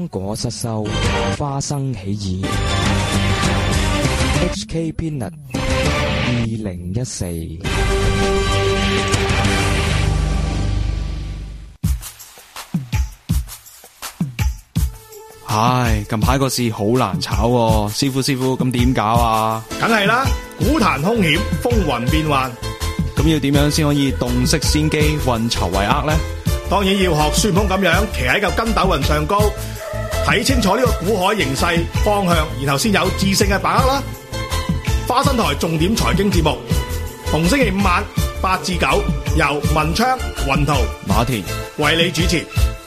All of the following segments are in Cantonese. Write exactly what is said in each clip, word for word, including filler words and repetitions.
果失收，花生起義。H K Peanut 二零一四。 唉，近排個市好難炒喎，師傅師傅，咁點搞啊？ 梗係啦，股壇兇險，風雲變幻， 咁要點樣先可以洞悉先機，運籌帷幄呢？ 當然要學孫悟空咁樣，騎喺嚿筋斗雲上高，睇清楚呢個股海形勢方向，然後先有致勝嘅把握啦。花生台重點財經節目，逢星期五晚八至九，由文昌、雲圖、 馬田為你主持。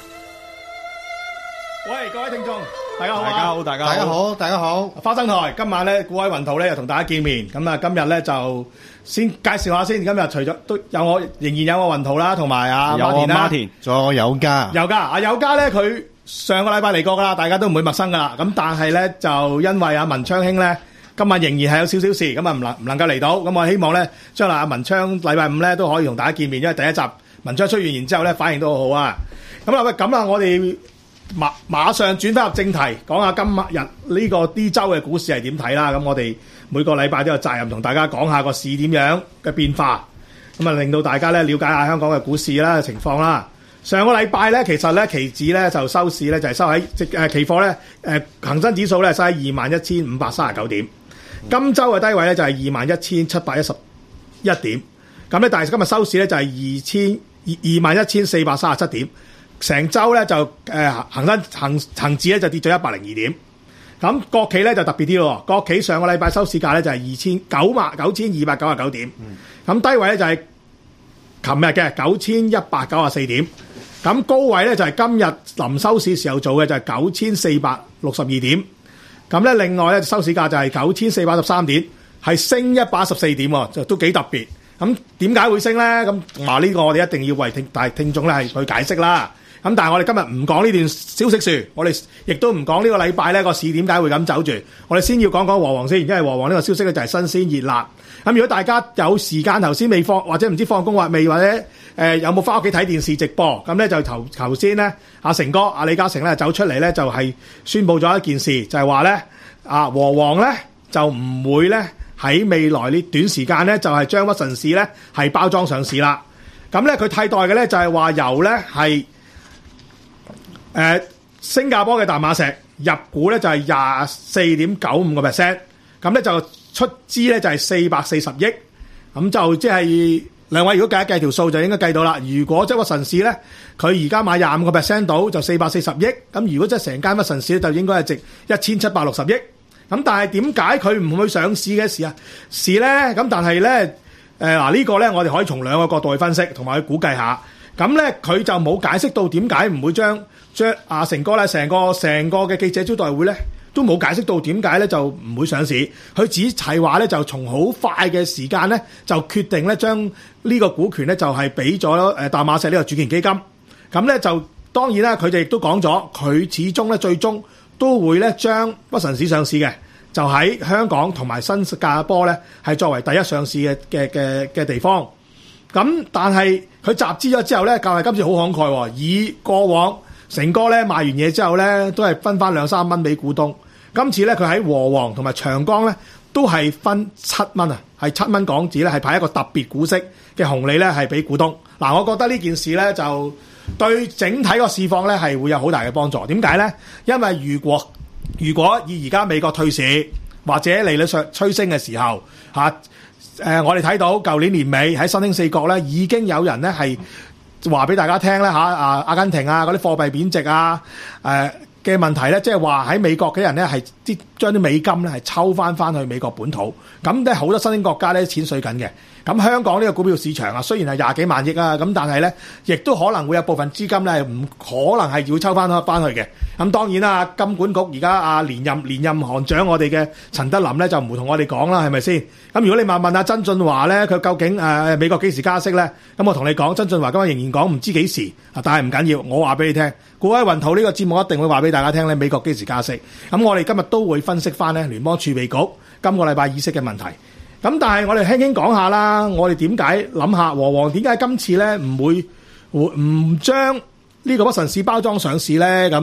喂，各位聽眾，大家好， 大家好，大家大家好，大家好。 花生台今晚咧，股海雲圖咧又同大家見面。咁啊，今日咧就先介紹下先。今日除咗都有我，仍然有我雲圖啦，同埋阿馬田啦， 仲有有家， 有家阿有家咧，佢上個禮拜嚟過噶啦，大家都唔會陌生噶啦。咁但係咧，就因為阿文昌兄咧，今晚仍然係有少少事，咁啊唔能唔能夠嚟到。咁我希望咧，將來阿文昌禮拜五咧都可以同大家見面，因為第一集文昌出完，然之後咧反應都好好啊。咁啊喂，咁啊我哋。馬馬上轉翻入正題，講下今日呢個呢週嘅股市係點睇啦。咁我哋每個禮拜都有責任同大家講下個市點樣嘅變化，咁啊令到大家咧了解下香港嘅股市啦情況啦。上個禮拜咧，其實咧期指咧就收市咧就係收喺即誒期貨咧誒恆生指數咧收喺二萬一千五百三十九點，今週嘅低位咧就係二萬一千七百一十一點，咁咧但係今日收市咧就係二千二二萬一千四百三十七點。成週咧就誒恆生恆恆指咧就跌咗一百零二點，咁國企咧就特別啲咯，國企上個禮拜收市價咧就係二千九萬九千二百九十九點，咁、嗯、低位咧就係琴日嘅九千一百九十四點，咁高位咧就係今日臨收市時候做嘅就係九千四百六十二點，咁咧另外咧收市價就係九千四百十三點，係升一百一十四點喎，就都幾特別。咁點解會升咧？咁話呢個我哋一定要為聽大聽眾咧係去解釋啦。咁但係我哋今日唔講呢段消息樹，我哋亦都唔講呢個禮拜咧個市點解會咁走住。我哋先要講講和黃先，因為和黃呢個消息咧就係新鮮熱辣。咁如果大家有時間頭先未放，或者唔知放工或未，或者誒、呃、有冇翻屋企睇電視直播，咁咧就頭頭先咧阿成哥阿李嘉誠咧走出嚟咧就係宣佈咗一件事，就係話咧啊和黃咧就唔會咧喺未來呢短時間咧就係將屈臣氏咧係包裝上市啦。咁咧佢替代嘅咧就係話由咧係。誒、呃、新加坡嘅淡馬錫入股咧就係廿四點九五個 percent， 咁咧就出資咧就係四百四十億，咁就即係兩位如果計一計條數就應該計到啦。如果即係屈臣氏咧，佢而家買廿五個 percent 到就四百四十億，咁如果即係成間屈臣氏咧就應該係值一千七百六十億。咁但係點解佢唔去上市嘅時啊事咧？咁但係咧誒嗱呢個咧我哋可以從兩個角度去分析，同埋去估計下。咁咧佢就冇解釋到點解唔會將將阿成哥咧成個成個嘅記者招待會咧都冇解釋到點解咧就唔會上市。佢只係話咧就從好快嘅時間咧就決定咧將呢個股權咧就係俾咗誒淡馬錫呢個主權基金。咁咧就當然啦，佢哋亦都講咗，佢始終咧最終都會咧將屈臣氏上市嘅，就喺香港同埋新加坡咧係作為第一上市嘅嘅嘅嘅地方。咁但係佢集資咗之後咧，較係今次好慷慨喎。以過往成哥咧賣完嘢之後咧，都係分翻兩三蚊俾股東。今次咧佢喺和黃同埋長江咧都係分七蚊啊，係七蚊港紙咧，係派一個特別股息嘅紅利咧係俾股東。嗱，我覺得呢件事咧就對整體個市況咧係會有好大嘅幫助。點解咧？因為如果如果以而家美國退市或者利率上趨升嘅時候嚇。誒、呃，我哋睇到舊年年尾喺新興四國咧，已經有人咧係話俾大家聽咧嚇，啊阿根廷啊嗰啲貨幣貶值啊誒嘅問題咧，即係話喺美國嘅人咧係啲將啲美金咧係抽翻翻去美國本土，咁咧好多新興國家咧錢水緊嘅。咁香港呢個股票市場啊，雖然係廿幾萬億啊，咁但係咧，亦都可能會有部分資金咧唔可能係要抽翻翻去嘅。咁當然啦，金管局而家啊連任連任行長我哋嘅陳德霖咧就唔會同我哋講啦，係咪先？咁如果你問問阿曾俊華咧，佢究竟誒、呃、美國幾時加息咧？咁我同你講，曾俊華今日仍然講唔知幾時啊，但係唔緊要，我話俾你聽，股海雲圖呢個節目一定會話俾大家聽咧，美國幾時加息。咁我哋今日都會分析翻咧聯邦儲備局今個禮拜議息嘅問題。咁但係我哋輕輕講下啦，我哋點解諗下和黃點解今次咧唔會唔將呢個屈臣氏包裝上市咧？咁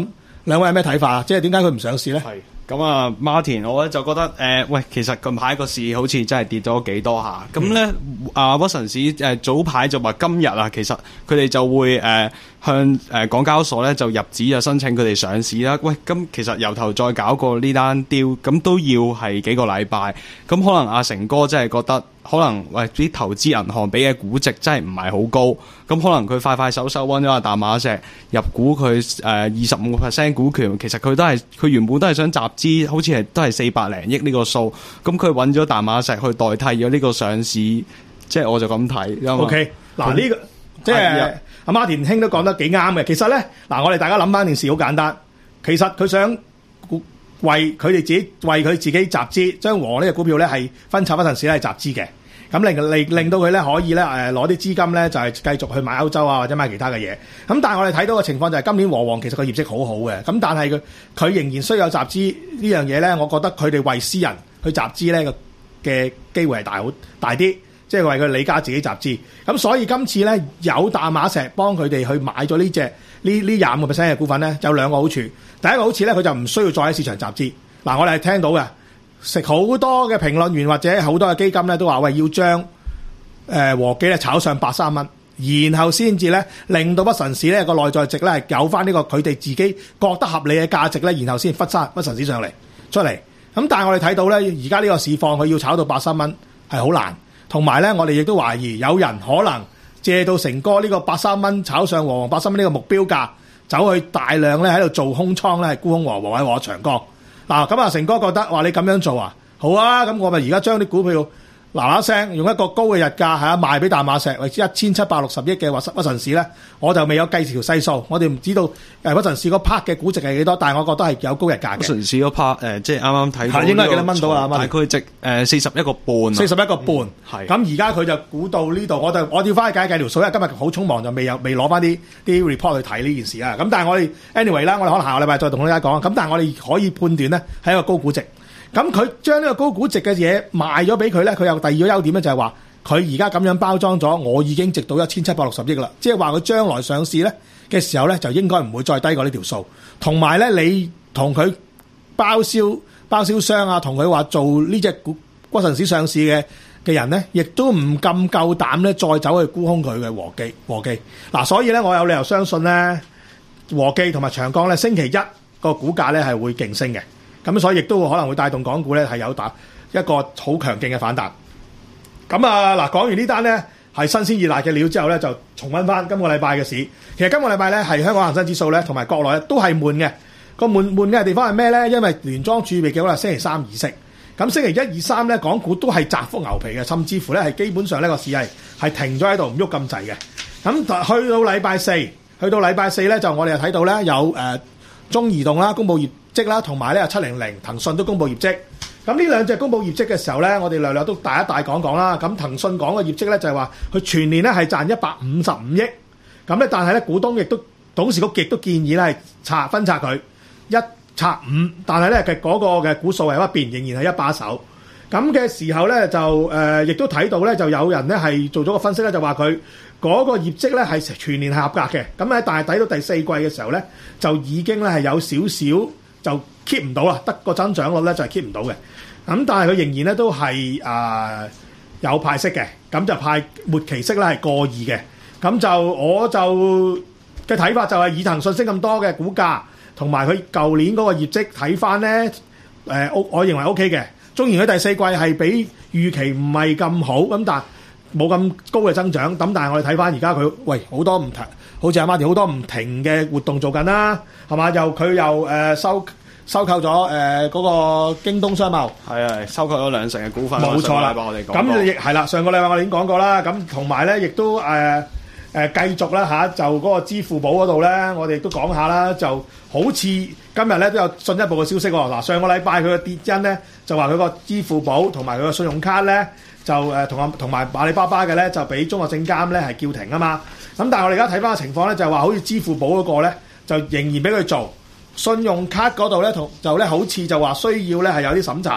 兩位有咩睇法啊？即係點解佢唔上市咧？ 係咁啊，Martin，我咧就覺得誒、呃，喂，其實近排個市好似真係跌咗幾多下。咁咧、嗯，啊屈臣氏誒早排就話今日啊，其實佢哋就會誒、呃、向誒、呃、港交所咧就入紙就申請佢哋上市啦。喂，咁其實由頭再搞過呢單 deal，咁都要係幾個禮拜。咁可能阿成哥真係覺得，可能喂啲投資銀行俾嘅估值真係唔係好高。咁可能佢快快手手揾咗阿淡馬錫入股佢誒二十五個 percent 股權，其實佢都係佢原本都係想集資，好似係都係四百零億呢個數。咁佢揾咗淡馬錫去代替咗呢個上市，即係我就咁睇。 O K， 嗱呢個即係阿 Martin 兄都講得幾啱嘅。其實咧，嗱我哋大家諗翻件事好簡單，其實佢想為佢哋自己為佢自己集資，將和呢個股票咧係分拆屈臣氏咧係集資嘅。咁令令令到佢咧可以咧誒攞啲資金咧就係繼續去買歐洲啊或者買其他嘅嘢。咁但係我哋睇到嘅情況就係今年和黃其實個業績好好嘅。咁但係佢佢仍然需要有集資呢樣嘢咧，我覺得佢哋為私人去集資咧嘅機會係大好大啲，即係為佢李家自己集資。咁所以今次咧有淡馬錫幫佢哋去買咗呢隻呢呢廿五個 percent 嘅股份咧，有兩個好處。第一個好處咧，佢就唔需要再喺市場集資。嗱，我哋係聽到嘅。食好多嘅評論員或者好多嘅基金咧都話喂，要將誒、呃、和記咧炒上百三蚊，然後先至咧令到屈臣氏咧個內在值咧係有翻呢個佢哋自己覺得合理嘅價值咧，然後先忽翻屈臣氏上嚟出嚟。咁但係我哋睇到咧而家呢個市況佢要炒到百三蚊係好難，同埋咧我哋亦都懷疑有人可能借到成哥呢個百三蚊炒上和黃百三蚊呢個目標價，走去大量咧喺度做空倉咧係沽空和黃或者長江。嗱咁啊，成哥覺得話你咁樣做啊，好啊，咁我咪而家將啲股票嗱嗱聲用一個高嘅日價係啊賣俾淡馬錫，為之一千七百六十億嘅屈屈臣氏咧，我就未有計條細數，我哋唔知道誒屈臣氏嗰 part 嘅估值係幾多，但係我覺得係有高日價嘅。 屈臣氏嗰 part 誒，即係啱啱睇到， 應該係幾多蚊到啊？ 大概值誒四十一個半， 四十一個半。 係咁而家佢就估到呢度，我就我要翻去計計條數，因為今日好匆忙就未有未攞翻啲啲 report 去睇呢件事啊。咁但係我哋 anyway 啦，我哋可能下個禮拜再同大家講。咁但係我哋可以判斷咧係一個高估值。咁佢將呢個高估值嘅嘢賣咗俾佢咧，佢有第二個優點咧，就係話佢而家咁樣包裝咗，我已經值到一千七百六十億啦。即係話佢將來上市咧嘅時候咧，就應該唔會再低過呢條數。同埋咧，你同佢包銷包銷商啊，同佢話做呢隻股屈臣氏上市嘅嘅人咧，亦都唔咁夠膽咧，再走去沽空佢嘅和記和記。嗱、啊，所以咧，我有理由相信咧，和記同埋長江咧，星期一個股價咧係會勁升嘅。咁所以亦都可能會帶動港股咧係有打一個好強勁嘅反彈。咁啊嗱，講完呢單咧係新鮮熱辣嘅料之後咧，就重溫翻今個禮拜嘅市。其實今個禮拜咧係香港恒生指數咧同埋國內都係悶嘅。個悶悶嘅地方係咩咧？因為聯莊儲備嘅話星期三議息，咁星期一、二、三咧港股都係窄幅牛皮嘅，甚至乎咧係基本上呢個市係係停咗喺度唔喐咁滯嘅。咁去到禮拜四，去到禮拜四咧就我哋又睇到咧有誒、呃、中移動啦公佈業績啦，同埋咧七零零騰訊都公佈業績。咁呢兩隻公佈業績嘅時候咧，我哋略略都大一大講講啦。咁騰訊講嘅業績咧就係話佢全年咧係賺一百五十五億。咁咧但係咧股東亦都董事局亦都建議咧係拆分拆佢一拆五，但係咧嘅嗰個嘅股數係不變，仍然係一把手。咁嘅時候咧就誒亦都睇到咧就有人咧係做咗個分析咧，就話佢嗰個業績咧係全年係合格嘅。咁喺但係睇到第四季嘅時候咧，就已經咧係有少少就 keep 唔到啦，得個增長率咧就係 keep 唔到嘅。咁但係佢仍然咧都係誒、呃、有派息嘅，咁就派末期息咧係過二嘅。咁就我就嘅睇法就係以騰訊升咁多嘅股價，同埋佢舊年嗰個業績睇翻咧，誒我我認為 O K 嘅。縱然佢第四季係比預期唔係咁好，咁但係冇咁高嘅增長。咁但係我哋睇翻而家佢，喂好多唔停，好似阿 Martin 好多唔停嘅活動做緊啦，係嘛？又佢又誒、呃、收收購咗誒嗰個京東商貿， 係啊，收購咗兩成嘅股份。 冇錯啦， 我哋講咁亦係啦。上個禮拜我哋已經講過啦。咁同埋咧，亦都誒誒、呃呃、繼續啦嚇，就嗰個支付寶嗰度咧，我哋亦都講下啦。就好似今日咧都有進一步嘅消息喎。嗱，上個禮拜佢嘅跌因咧，就話佢個支付寶同埋佢個信用卡咧，就誒同阿同埋阿里巴巴嘅咧，就俾中國證監咧係叫停啊嘛。咁但係我哋而家睇翻個情況咧，就係話好似支付寶嗰個咧，就仍然俾佢做。信用卡嗰度咧，同就咧好似就話需要咧係有啲審查，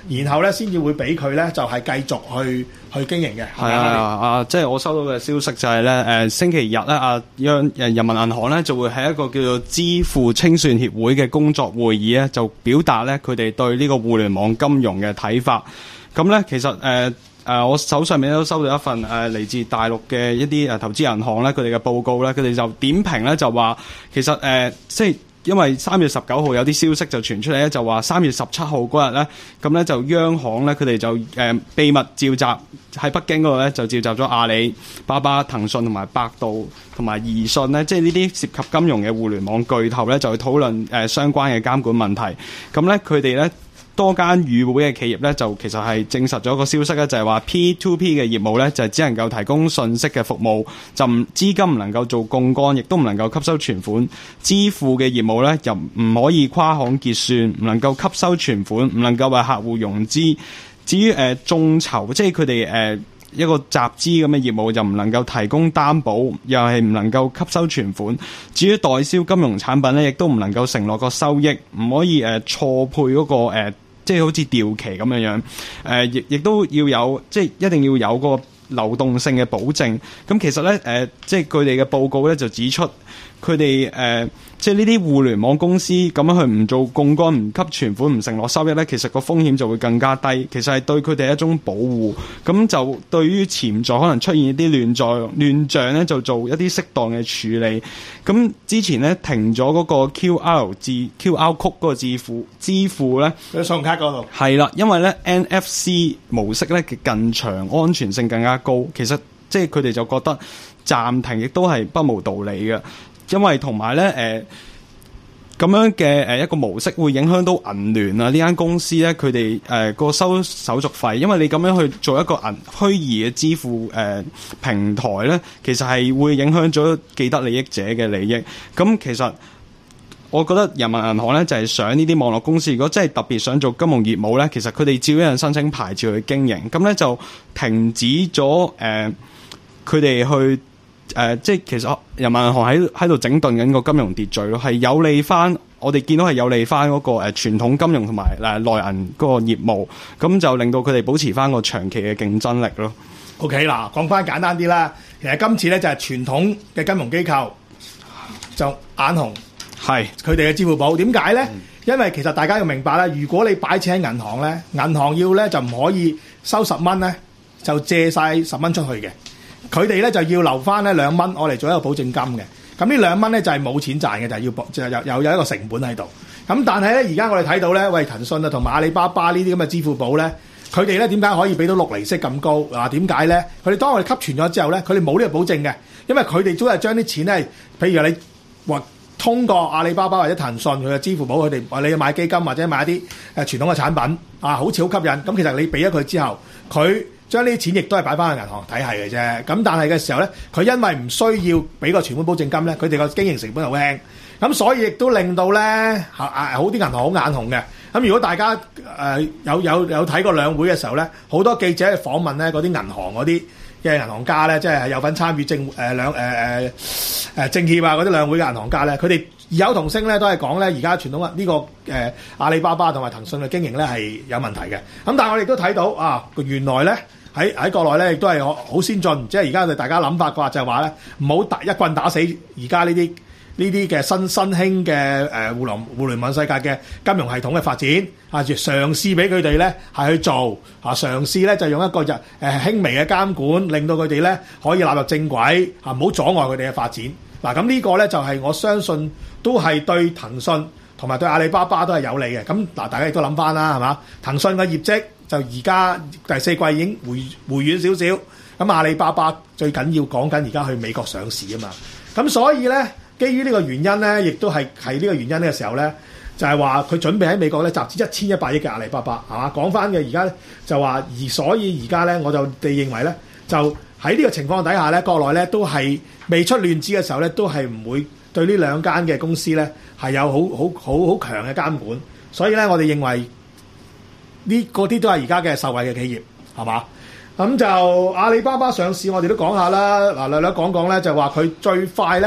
然後咧先至會俾佢咧就係、是、繼續去去經營嘅。 係啊啊！即係我收到嘅消息就係咧誒星期日咧啊央誒人民銀行咧就會喺一個叫做支付清算協會嘅工作會議咧，就表達咧佢哋對呢個互聯網金融嘅睇法。咁咧其實誒。呃誒、呃，我手上面都收到一份誒嚟、呃、自大陸嘅一啲誒、呃、投資銀行咧，佢哋嘅報告咧，佢哋就點評咧，就話其實誒、呃，即係因為三月十九號有啲消息就傳出嚟咧，就話三月十七號嗰日咧，咁咧就央行咧佢哋就誒、呃、秘密召集喺北京嗰度咧，就召集咗阿里巴巴、騰訊同埋百度同埋易訊咧，即係呢啲涉及金融嘅互聯網巨頭咧，就去討論誒、呃、相關嘅監管問題。咁咧佢哋咧。多間與會嘅企業咧，就其實係證實咗個消息咧，就係話 P to P 嘅業務咧，就係只能夠提供信息嘅服務，就唔資金唔能夠做槓桿，亦都唔能夠吸收存款。支付嘅業務咧，又唔可以跨行結算，唔能夠吸收存款，唔能夠為客戶融資。至於誒、呃、眾籌，即係佢哋誒一個集資咁嘅業務，就唔能夠提供擔保，又係唔能夠吸收存款。至於代銷金融產品咧，亦都唔能夠承諾個收益，唔可以誒、呃、錯配嗰、那個、呃即係好似掉期咁樣樣，誒、呃，亦亦都要有，即係一定要有個流動性嘅保證。咁其實咧，誒、呃，即係佢哋嘅報告咧就指出，佢哋誒，即係呢啲互聯網公司咁樣去唔做槓桿、唔吸存款、唔承諾收益咧，其實個風險就會更加低。其實係對佢哋一種保護。咁就對於潛在可能出現一啲亂象亂象咧，就做一啲適當嘅處理。咁之前咧停咗嗰個 Q R 字 Q R code 嗰個支付支付咧， 喺信用卡嗰度係啦，因為咧 N F C 模式咧嘅近場安全性更加高。其實即係佢哋就覺得暫停亦都係不無道理嘅。因為同埋咧，誒咁樣嘅誒一個模式會影響到銀聯啊呢間公司咧，佢哋誒個收手續費，因為你咁樣去做一個銀虛擬嘅支付誒、呃、平台咧，其實係會影響咗既得利益者嘅利益。咁其實我覺得人民銀行咧就係、是、想呢啲網絡公司，如果真係特別想做金融業務咧，其實佢哋照樣申請牌照去經營，咁咧就停止咗誒佢哋去。誒、呃，即係其實人民銀行喺喺度整頓緊個金融秩序咯，係有利翻我哋見到係有利翻嗰、那個誒、呃、傳統金融同埋誒內銀嗰個業務，咁就令到佢哋保持翻個長期嘅競爭力咯。 OK 嗱，講翻簡單啲啦，其實今次咧就係、是、傳統嘅金融機構就眼紅係佢哋嘅支付寶，點解咧？嗯、因為其實大家要明白啦，如果你擺錢喺銀行咧，銀行要咧就唔可以收十蚊咧，就借晒十蚊出去嘅。佢哋咧就要留翻咧兩蚊，我嚟做一個保證金嘅。咁呢兩蚊咧就係、是、冇錢賺嘅，就係、是、要保，就有有有一個成本喺度。咁但係咧，而家我哋睇到咧，喂，騰訊啊同埋阿里巴巴呢啲咁嘅支付寶咧，佢哋咧點解可以俾到六厘息咁高？嗱，點解咧？佢哋當我哋吸存咗之後咧，佢哋冇呢個保證嘅，因為佢哋都係將啲錢咧，譬如你話通過阿里巴巴或者騰訊佢嘅支付寶，佢哋話你買基金或者買一啲誒傳統嘅產品啊，好似好吸引。咁其實你俾咗佢之後，佢將呢啲錢亦都係擺翻去銀行體系嘅啫，咁但係嘅時候咧，佢因為唔需要俾個存款保證金咧，佢哋個經營成本好輕，咁所以亦都令到咧好啲銀行好眼紅嘅。咁如果大家誒、呃、有有有睇過兩會嘅時候咧，好多記者去訪問咧嗰啲銀行嗰啲嘅銀行家咧，即係有份參與政誒兩誒誒誒政協啊嗰啲兩會嘅銀行家咧，佢哋異口同聲咧都係講咧，而家傳統呢、這個誒、呃、阿里巴巴同埋騰訊嘅經營咧係有問題嘅。咁但係我哋都睇到啊，原來咧。喺喺國內咧，亦都係好先進，即係而家對大家諗法嘅話，就係話咧，唔好打一棍打死而家呢啲呢啲嘅新新興嘅誒互聯互聯網世界嘅金融系統嘅發展啊，嘗試俾佢哋咧係去做啊，嘗試咧就用一個就誒輕微嘅監管，令到佢哋咧可以納入正軌啊，唔好阻礙佢哋嘅發展。嗱，咁呢個咧就係我相信都係對騰訊同埋對阿里巴巴都係有利嘅。咁嗱，大家亦都諗翻啦，係嘛？騰訊嘅業績就而家第四季已經回回軟少少，咁阿里巴巴最緊要講緊而家去美國上市啊嘛，咁所以咧，基於呢個原因咧，亦都係係呢個原因嘅時候咧，就係話佢準備喺美國咧集資一千一百億嘅阿里巴巴，係嘛？講翻嘅而家就話，而所以而家咧，我就哋認為咧，就喺呢個情況底下咧，國內咧都係未出亂子嘅時候咧，都係唔會對呢兩間嘅公司咧係有好好好好強嘅監管，所以咧我哋認為。呢嗰啲都係而家嘅受惠嘅企業，係嘛？咁、嗯、就阿里巴巴上市，我哋都講下啦。嗱，略略講講咧，就話佢最快咧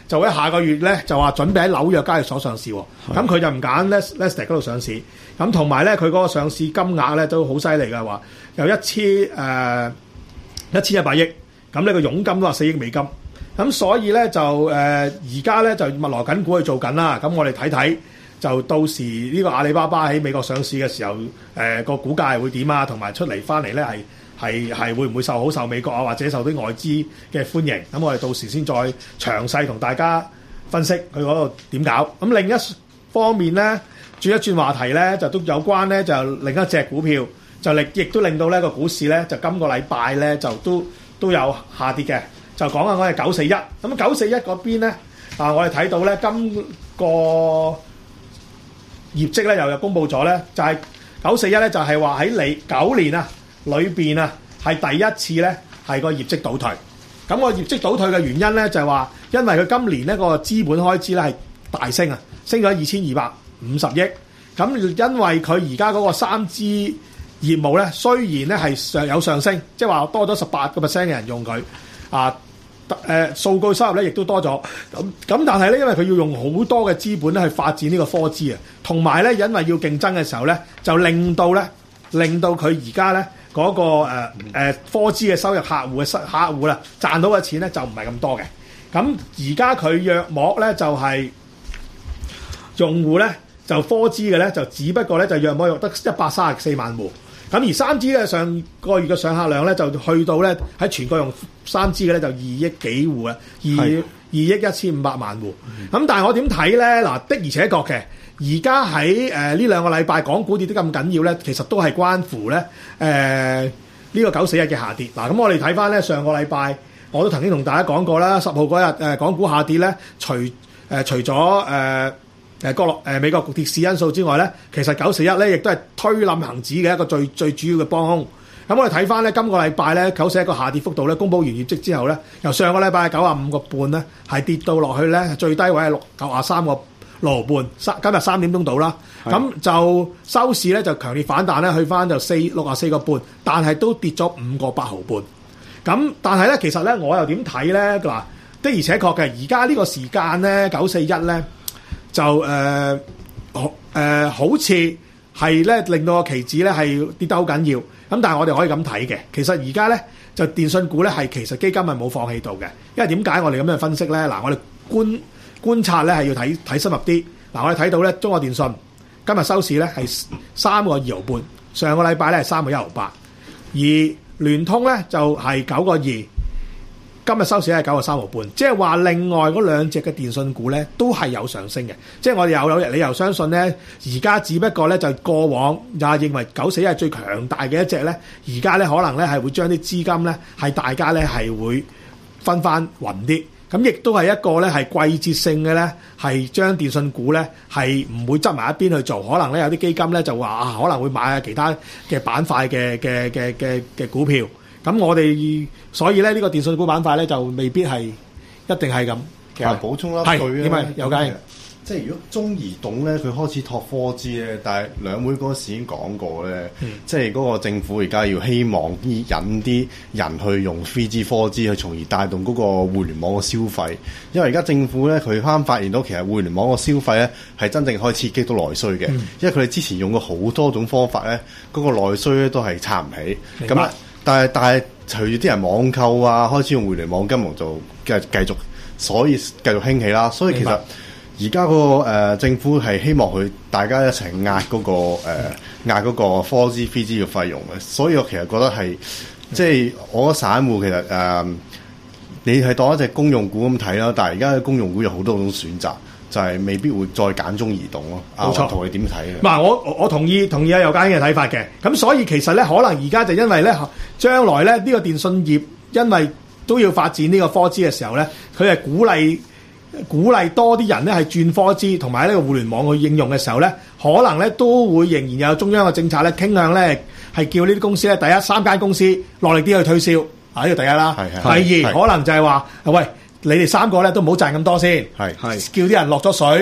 就喺下個月咧就話準備喺紐約交易所上市喎。咁佢就唔揀 Nasdaq 嗰度上市。咁同埋咧，佢嗰個上市金額咧都好犀利嘅，話有一千誒一千一百億。咁呢個佣金都話四億美金。咁所以咧就誒而家咧就密鑼緊鼓去做緊啦。咁我哋睇睇。就到時呢個阿里巴巴喺美國上市嘅時候，誒、呃、個股價係會點啊？同埋出嚟翻嚟咧，係係係會唔會受好受美國啊，或者受啲外資嘅歡迎？咁我哋到時先再詳細同大家分析佢嗰度點搞。咁另一方面咧，轉一轉話題咧，就都有關咧，就另一隻股票就令亦都令到呢個股市咧，就今個禮拜咧就都都有下跌嘅。就講下我哋九四一。咁九四一嗰邊咧，啊我哋睇到咧今個業績咧又有公佈咗咧，就係九四一咧，就係話喺你九年啊裏邊啊係第一次咧係個業績倒退。咁個業績倒退嘅原因咧就係話，因為佢今年呢個資本開支咧係大升啊，升咗二千二百五十億。咁因為佢而家嗰個三 G 業務咧，雖然咧係上有上升，即係話多咗十八個 percent 嘅人用佢啊。誒、呃、數據收入咧亦都多咗，咁咁但係咧，因為佢要用好多嘅資本咧去發展呢個科技啊，同埋咧因為要競爭嘅時候咧，就令到咧令到佢而家咧嗰個誒、呃呃、科技嘅收入客戶嘅客戶啦賺到嘅錢咧就唔係咁多嘅。咁而家佢約莫咧就係、是、用戶咧就科技嘅咧就只不過咧就約莫約得一百三十四萬戶。咁而三 G 咧上個月嘅上客量咧就去到咧喺全國用三 G 嘅咧就二億幾戶啊，二二億一千五百萬戶。咁、嗯、但係我點睇咧？嗱的而且確嘅，而家喺誒呢兩個禮拜港股跌得咁緊要咧，其實都係關乎咧誒呢個九四一嘅下跌。嗱咁我哋睇翻咧上個禮拜我都曾經同大家講過啦，十號嗰日誒港股下跌咧，除誒、呃、除咗誒。呃誒國內誒美國跌市因素之外咧，其實九四一咧亦都係推冧恒指嘅一個最最主要嘅幫兇。咁我哋睇翻咧，今個禮拜咧九四一個下跌幅度咧，公佈完業績之後咧，由上個禮拜九十五個半咧，係跌到落去咧最低位係六九十三個六毫半。三今日三點鐘到啦，咁就收市咧就強烈反彈咧，去翻就四六十四個半，但係都跌咗五個八毫半。咁但係咧，其實咧我又點睇咧？嗱的而且確嘅，而家呢個時間咧九四一咧。就誒，誒、呃呃、好似係咧令到個期指咧係跌得好緊要，咁但係我哋可以咁睇嘅，其實而家咧就電信股咧係其實基金係冇放棄到嘅，因為點解我哋咁樣分析咧？嗱，我哋觀觀察咧係要睇睇深入啲。嗱，我哋睇到咧中國電信今日收市咧係三個二毫半，上個禮拜咧係三個一毫八，而聯通咧就係九個二。今日收市係九個三毫半，即係話另外嗰兩隻嘅電信股咧都係有上升嘅，即係我哋有有理由相信咧，而家只不過咧就過往又係認為九四一係最強大嘅一隻咧，而家咧可能咧係會將啲資金咧係大家咧係會分翻勻啲，咁亦都係一個咧係季節性嘅咧係將電信股咧係唔會執埋一邊去做，可能咧有啲基金咧就話啊可能會買下其他嘅板塊嘅嘅嘅嘅嘅股票。咁我哋所以咧呢個電信股板塊咧就未必係一定係咁。 其實補充一句咧， 點解有解？ 即係如果中移動咧，佢開始拓 四 G 咧，但係兩會嗰時已經講過咧，嗯、即係嗰個政府而家要希望啲引啲人去用 三 G、四 G 去從而帶動嗰個互聯網嘅消費。因為而家政府咧佢啱啱發現到其實互聯網嘅消費咧係真正可以刺激到內需嘅，嗯、因為佢哋之前用過好多種方法咧，嗰、嗰個內需咧都係撐唔起。咁啊，但係但係隨住啲人網購啊，開始用互聯網金融就繼繼續，所以繼續興起啦。所以其實而家嗰個、呃、政府係希望佢大家一齊壓嗰、嗰個誒、呃、壓嗰個 四 G、三 G 嘅費用嘅，所以我其實覺得係即係我覺得散戶其實誒、呃、你係當一隻公用股咁睇啦，但係而家嘅公用股有好多種選擇，就係、是、未必會再揀中移動咯。冇錯，同你點睇嘅？嗱，我我同意同意啊，有間嘅睇法嘅。咁所以其實咧，可能而家就因為咧，將來咧呢、呢個電信業因為都要發展呢個 四 G 嘅時候咧，佢係鼓勵。鼓勵多啲人咧係轉 四 G 同埋呢個互聯網去應用嘅時候咧，可能咧都會仍然有中央嘅政策咧傾向咧係叫呢啲公司咧，第一三間公司落力啲去推銷，啊呢個第一啦。第二可能就係話，喂，你哋三個咧都唔好賺咁多先，係係叫啲人落咗水，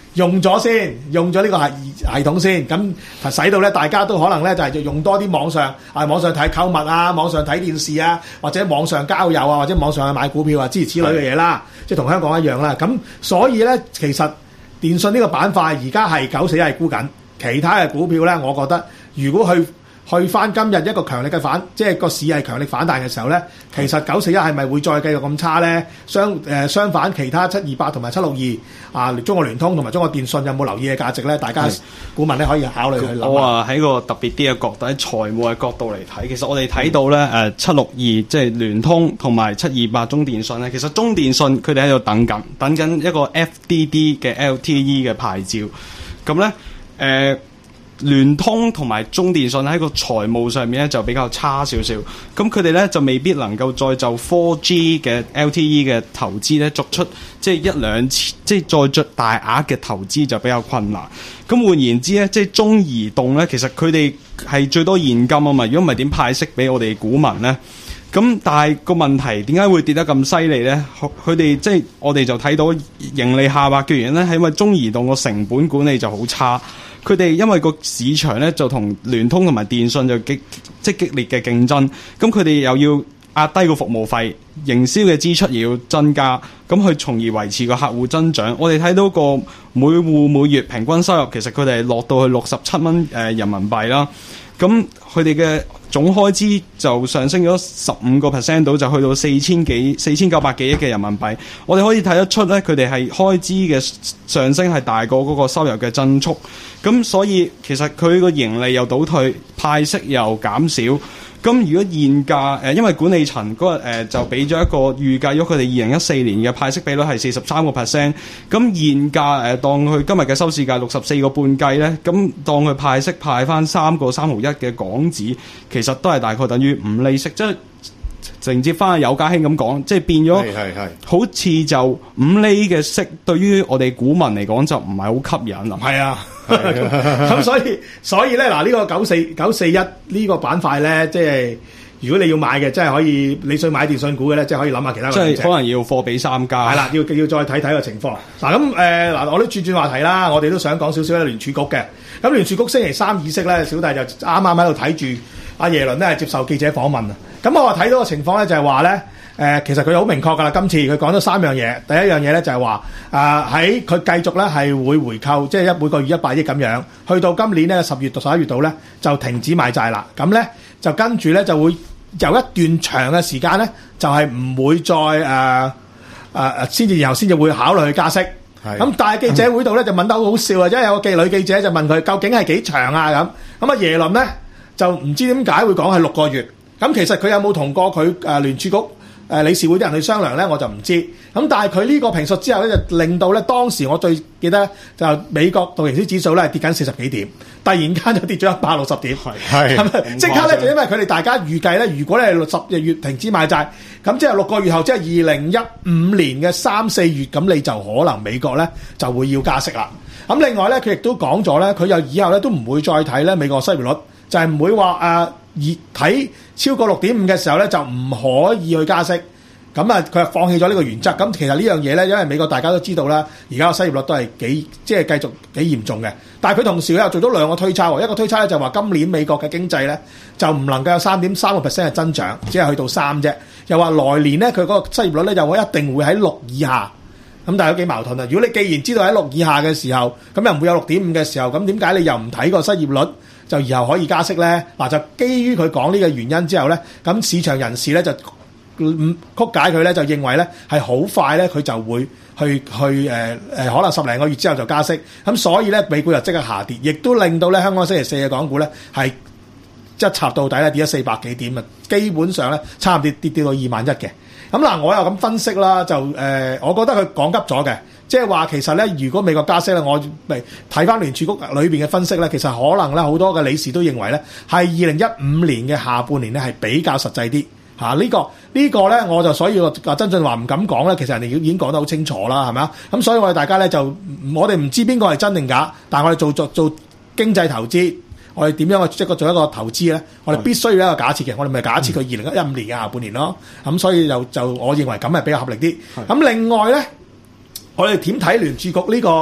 用咗先，用咗呢個係系統先，咁使到咧大家都可能咧就係、是、用多啲網上啊，網上睇購物啊，網上睇電視啊，或者網上交友啊，或者網上去買股票啊，諸如此類嘅嘢啦，即係同香港一樣啦。咁所以咧，其實電信呢個板塊而家係九四一係沽緊，其他嘅股票咧，我覺得如果去去翻今日一個強力嘅反，即係個市係強力反彈嘅時候咧，其實九四一係咪會再繼續咁差咧？相誒、呃、相反，其他七二八同埋七六二啊，中國聯通同埋中國電信有冇留意嘅價值咧？大家股民咧可以考慮去諗。 我話喺個特別啲嘅角度，喺財務嘅角度嚟睇，其實我哋睇到咧誒七六二即係聯通同埋七二八中電信咧，其實中電信佢哋喺度等緊，等緊一個 F D D 嘅 L T E 嘅牌照，咁咧誒。呃聯通同埋中電信喺個財務上面咧就比較差少少，咁佢哋咧就未必能夠再就 四 G 嘅 L T E 嘅投資咧作出即係一兩次，即係再作大額嘅投資就比較困難。咁換言之咧，即係中移動咧，其實佢哋係最多現金啊嘛，如果唔係點派息俾我哋股民咧？咁但係個問題點解會跌得咁犀利咧？佢哋即係我哋就睇到盈利下滑嘅原因咧，係因為中移動個成本管理就好差。佢哋因為個市場咧就同聯通同埋電信就激即激烈嘅競爭，咁佢哋又要壓低個服務費，營銷嘅支出又要增加，咁去從而維持個客戶增長。我哋睇到個每戶每月平均收入其實佢哋係落到去六十七蚊誒人民幣啦，咁佢哋嘅總開支就上升咗十五個 percent 到，就去到四千幾四千九百幾億嘅人民幣。我哋可以睇得出咧，佢哋係開支嘅上升係大過嗰個收入嘅增速。咁所以其實佢個盈利又倒退，派息又減少。咁如果現價、呃、因為管理層嗰日誒就俾咗一個預計咗佢哋二零一四年嘅派息比率係四十三個 percent。咁現價誒、呃、當佢今日嘅收市價六十四個半計咧，咁當佢派息派翻三個三毫一嘅港紙，其實都係大概等於五厘息，即係承接翻有家興咁講，即係變咗好似就五厘嘅息，對於我哋股民嚟講就唔係好吸引啦。 係啊。咁所以所以咧嗱，呢、這個九四九四一呢個板塊咧，即係如果你要買嘅，即係可以你想買電信股嘅咧，即係可以諗下其他。 即係可能要貨比三家。係啦， 要要再睇睇個情況。嗱咁誒嗱，我都轉轉話題啦，我哋都想講少少咧聯儲局嘅。咁聯儲局星期三議息咧，小弟就啱啱喺度睇住阿耶倫咧接受記者訪問啊。咁我睇到個情況咧就係話咧。誒、呃，其實佢好明確㗎啦。今次佢講咗三樣嘢。第一樣嘢咧就係話，誒喺佢繼續咧係會回購，即係一每個月一百億咁樣，去到今年咧十月到十一月度咧就停止買債啦。咁咧就跟住咧就會有一段長嘅時間咧就係、是、唔會再誒誒誒先至，然後先至會考慮去加息。咁但係記者會度咧就問得好好笑啊！因為有個記女記者就問佢究竟係幾長啊咁。咁啊耶倫咧就唔知點解會講係六個月。咁其實佢有冇同過佢誒聯儲局？誒、呃、理事會啲人去商量咧，我就唔知。咁但係佢呢個評述之後咧，就令到咧當時我最記得就美國道瓊斯指數咧跌緊四十幾點，突然間就跌咗一百六十點，係即刻咧就因為佢哋大家預計咧，如果你係六十月停止買債，咁即係六個月後，即係二零一五年嘅三四月，咁你就可能美國咧就會要加息啦。咁另外咧，佢亦都講咗咧，佢又以後咧都唔會再睇咧美國失業率，就係、是、唔會話誒。呃而睇超過六點五嘅時候咧，就唔可以去加息。咁啊，佢係放棄咗呢個原則。咁其實呢樣嘢咧，因為美國大家都知道啦，而家個失業率都係幾即係繼續幾嚴重嘅。但係佢同時又做咗兩個推測，一個推測咧就話今年美國嘅經濟咧就唔能夠有三點三個 percent 嘅增長，只係去到三啫。又話來年咧佢嗰個失業率咧就會一定會喺六以下。咁但係都幾矛盾啊！如果你既然知道喺六以下嘅時候，咁又唔會有六點五嘅時候，咁點解你又唔睇個失業率？就以後可以加息咧，嗱就基於佢講呢個原因之後咧，咁市場人士咧就曲解佢咧，就認為咧係好快咧佢就會去去誒誒、呃，可能十零個月之後就加息，咁所以咧美股就即刻下跌，亦都令到咧香港星期四嘅港股咧係一插到底咧跌咗四百幾點啊，基本上咧差唔多跌跌到二萬一嘅。咁嗱，我又咁分析啦，就誒、呃，我覺得佢講急咗嘅。即係話其實咧，如果美國加息咧，我嚟睇翻聯儲局裏邊嘅分析咧，其實可能咧好多嘅理事都認為咧，係二零一五年嘅下半年咧係比較實際啲嚇。呢、這個呢、這個咧，我就所以話曾俊華唔敢講咧，其實人哋已經講得好清楚啦，係咪啊？咁所以我哋大家咧就我哋唔知邊個係真定假，但係我哋做做做經濟投資，我哋點樣去一個做一個投資咧？我哋必須要一個假設嘅，我哋咪假設佢二零一五年嘅下半年咯。咁所以就就我認為咁係比較合理啲。咁另外咧。我哋點睇聯儲局呢個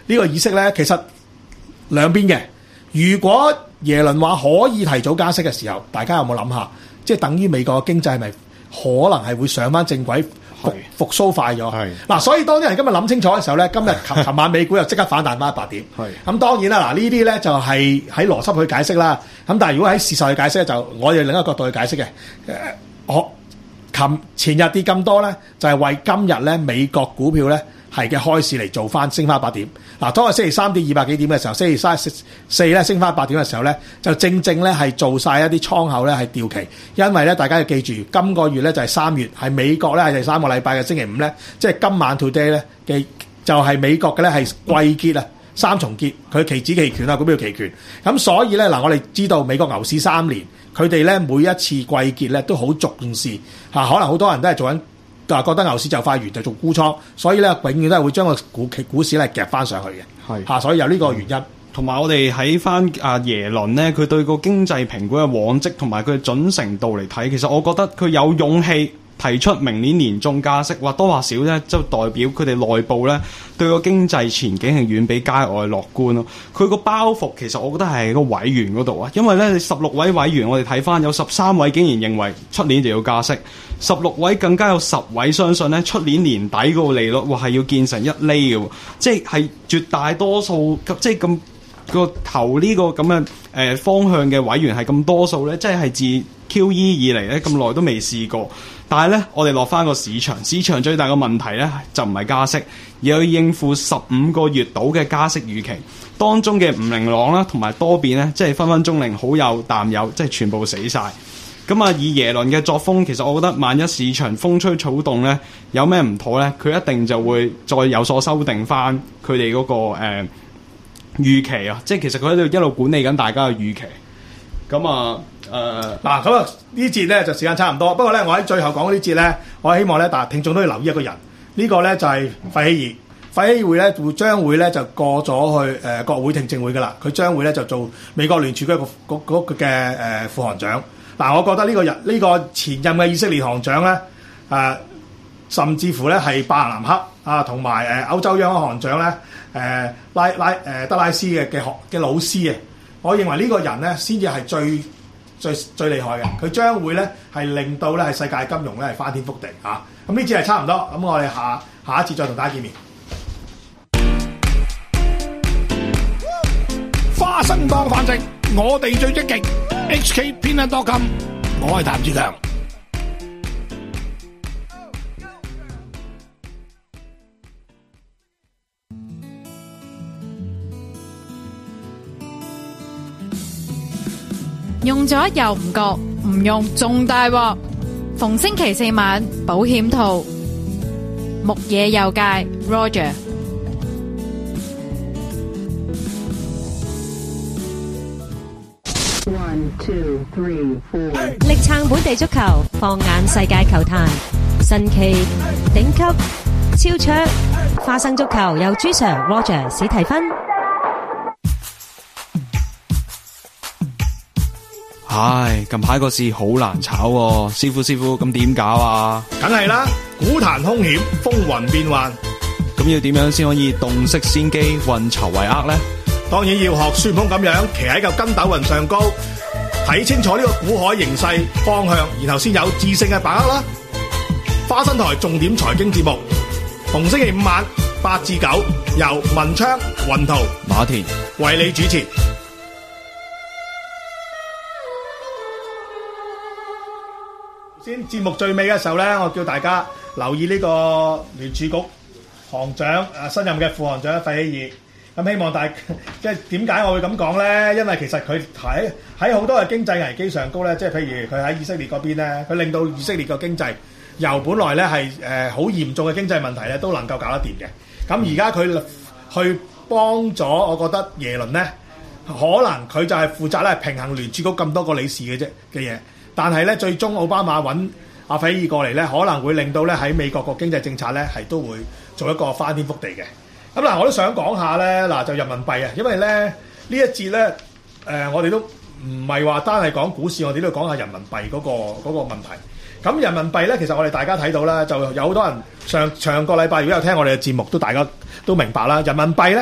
呢個意識咧，其實兩邊嘅。如果耶倫話可以提早加息嘅時候，大家有冇諗下？即係等於美國嘅經濟係咪可能係會上翻正軌，復復甦快咗？係嗱，所以當啲人今日諗清楚嘅時候咧，今日琴琴晚美股又即刻反彈翻一百點。係咁，當然啦，嗱呢啲咧就係喺邏輯去解釋啦。咁但係如果喺事實去解釋，就我哋另一個角度去解釋嘅。誒，我琴前日跌咁多咧，就係為今日咧美國股票咧係嘅開市嚟做翻升翻一百點。嗱，當日星期三跌二百幾點嘅時候，星期三四咧升翻一百點嘅時候咧，就正正咧係做晒一啲倉口咧係掉期，因為咧大家要記住，今個月咧就係三月，係美國咧係第三個禮拜嘅星期五咧，即係今晚 today 咧嘅就係美國嘅咧係季結啊，三重結，佢期指期權啊，股票期權。咁所以咧嗱，我哋知道美國牛市三年，佢哋咧每一次季結咧都好重視嚇，可能好多人都係做緊。就覺得牛市就快完就做沽倉，所以咧永遠都係會將個股股市咧夾翻上去嘅，係嚇，所以有呢個原因。 同埋我哋喺翻阿耶倫咧，佢對個經濟評估嘅往績同埋佢嘅準程度嚟睇，其實我覺得佢有勇氣提出明年年中加息，或多或少咧，就代表佢哋內部咧對個經濟前景係遠比街外樂觀咯。佢個包袱其實我覺得係喺個委員嗰度啊，因為咧十六位委員，我哋睇翻有十三位竟然認為出年就要加息。十六位更加有十位相信咧，出年年底嗰個利率哇係要見成一厘嘅，即係絕大多數即係咁個投呢個咁嘅誒方向嘅委員係咁多數咧，即係自 Q E 以嚟咧咁耐都未試過。但係咧，我哋落翻個市場，市場最大嘅問題咧就唔係加息，而要應付十五個月到嘅加息預期，當中嘅唔明朗啦同埋多變咧，即係分分鐘令好有淡有，即係全部死晒。咁啊，以耶倫嘅作風，其實我覺得萬一市場風吹草動咧，有咩唔妥咧，佢一定就會再有所修訂翻佢哋嗰個誒、呃、預期啊！即係其實佢喺度一路管理緊大家嘅預期。咁啊誒嗱，咁啊呢節咧就時間差唔多，不過咧我喺最後講呢節咧，我希望咧但係聽眾都要留意一個人，呢、這個咧就係費希爾。費希爾咧會將會咧就過咗去誒、呃、國會聽證會噶啦，佢將會咧就做美國聯儲局個嗰嗰嘅誒副行長。嗱，我覺得呢個人呢、呢個前任嘅以色列行長咧，誒、呃、甚至乎咧係伯南克啊，同埋誒歐洲央行行長咧，誒、呃、拉拉誒、呃、德拉斯嘅嘅學嘅老師啊，我認為呢個人咧先至係最最最厲害嘅，佢將會咧係令到咧係世界金融咧係翻天覆地嚇。咁呢節係差唔多，咁我哋下下一節再同大家見面。 花生當飯食，我哋最積極。H K Peanut dot com， 我係譚志強。 用咗又唔覺，唔用仲大鑊。逢星期四晚保險套，木野佑介 Roger。 One, two, three, four. 力撐本地足球，放眼世界球壇，神奇、頂級、超卓，花生足球由朱 Sir Roger 史提芬。 唉，近排個市好難炒喎，師傅師傅，咁點搞啊？ 梗係啦，股壇兇險，風雲變幻， 咁要點樣先可以洞悉先機，運籌帷幄呢？ 當然要學孫悟空咁樣，騎喺嚿筋斗雲上高，睇清楚呢個股海形勢方向，然後先有智勝嘅把握啦。花生台重點財經節目，逢星期五晚八至九，由文昌、雲圖、 馬田為你主持。先節目最尾嘅時候咧，我叫大家留意呢個聯儲局行長誒新任嘅副行長費希爾。咁希望大即係點解我會咁講咧？因為其實佢喺喺好多嘅經濟危機上高咧，即係譬如佢喺以色列嗰邊咧，佢令到以色列個經濟由本來咧係誒好嚴重嘅經濟問題咧，都能夠搞得掂嘅。咁而家佢去幫咗，我覺得耶倫咧，可能佢就係負責咧平衡聯儲局咁多個理事嘅啫嘅嘢。但係咧，最終奧巴馬揾阿費希爾過嚟咧，可能會令到咧喺美國個經濟政策咧係都會做一個翻天覆地嘅。咁嗱，我都想講下咧，嗱就人民幣啊，因為咧呢一節咧，誒、呃、我哋都唔係話單係講股市，我哋都要講下人民幣嗰、嗰個嗰、嗰個問題。咁人民幣咧，其實我哋大家睇到啦，就有好多人上上個禮拜如果有聽我哋嘅節目，都大家都明白啦。人民幣咧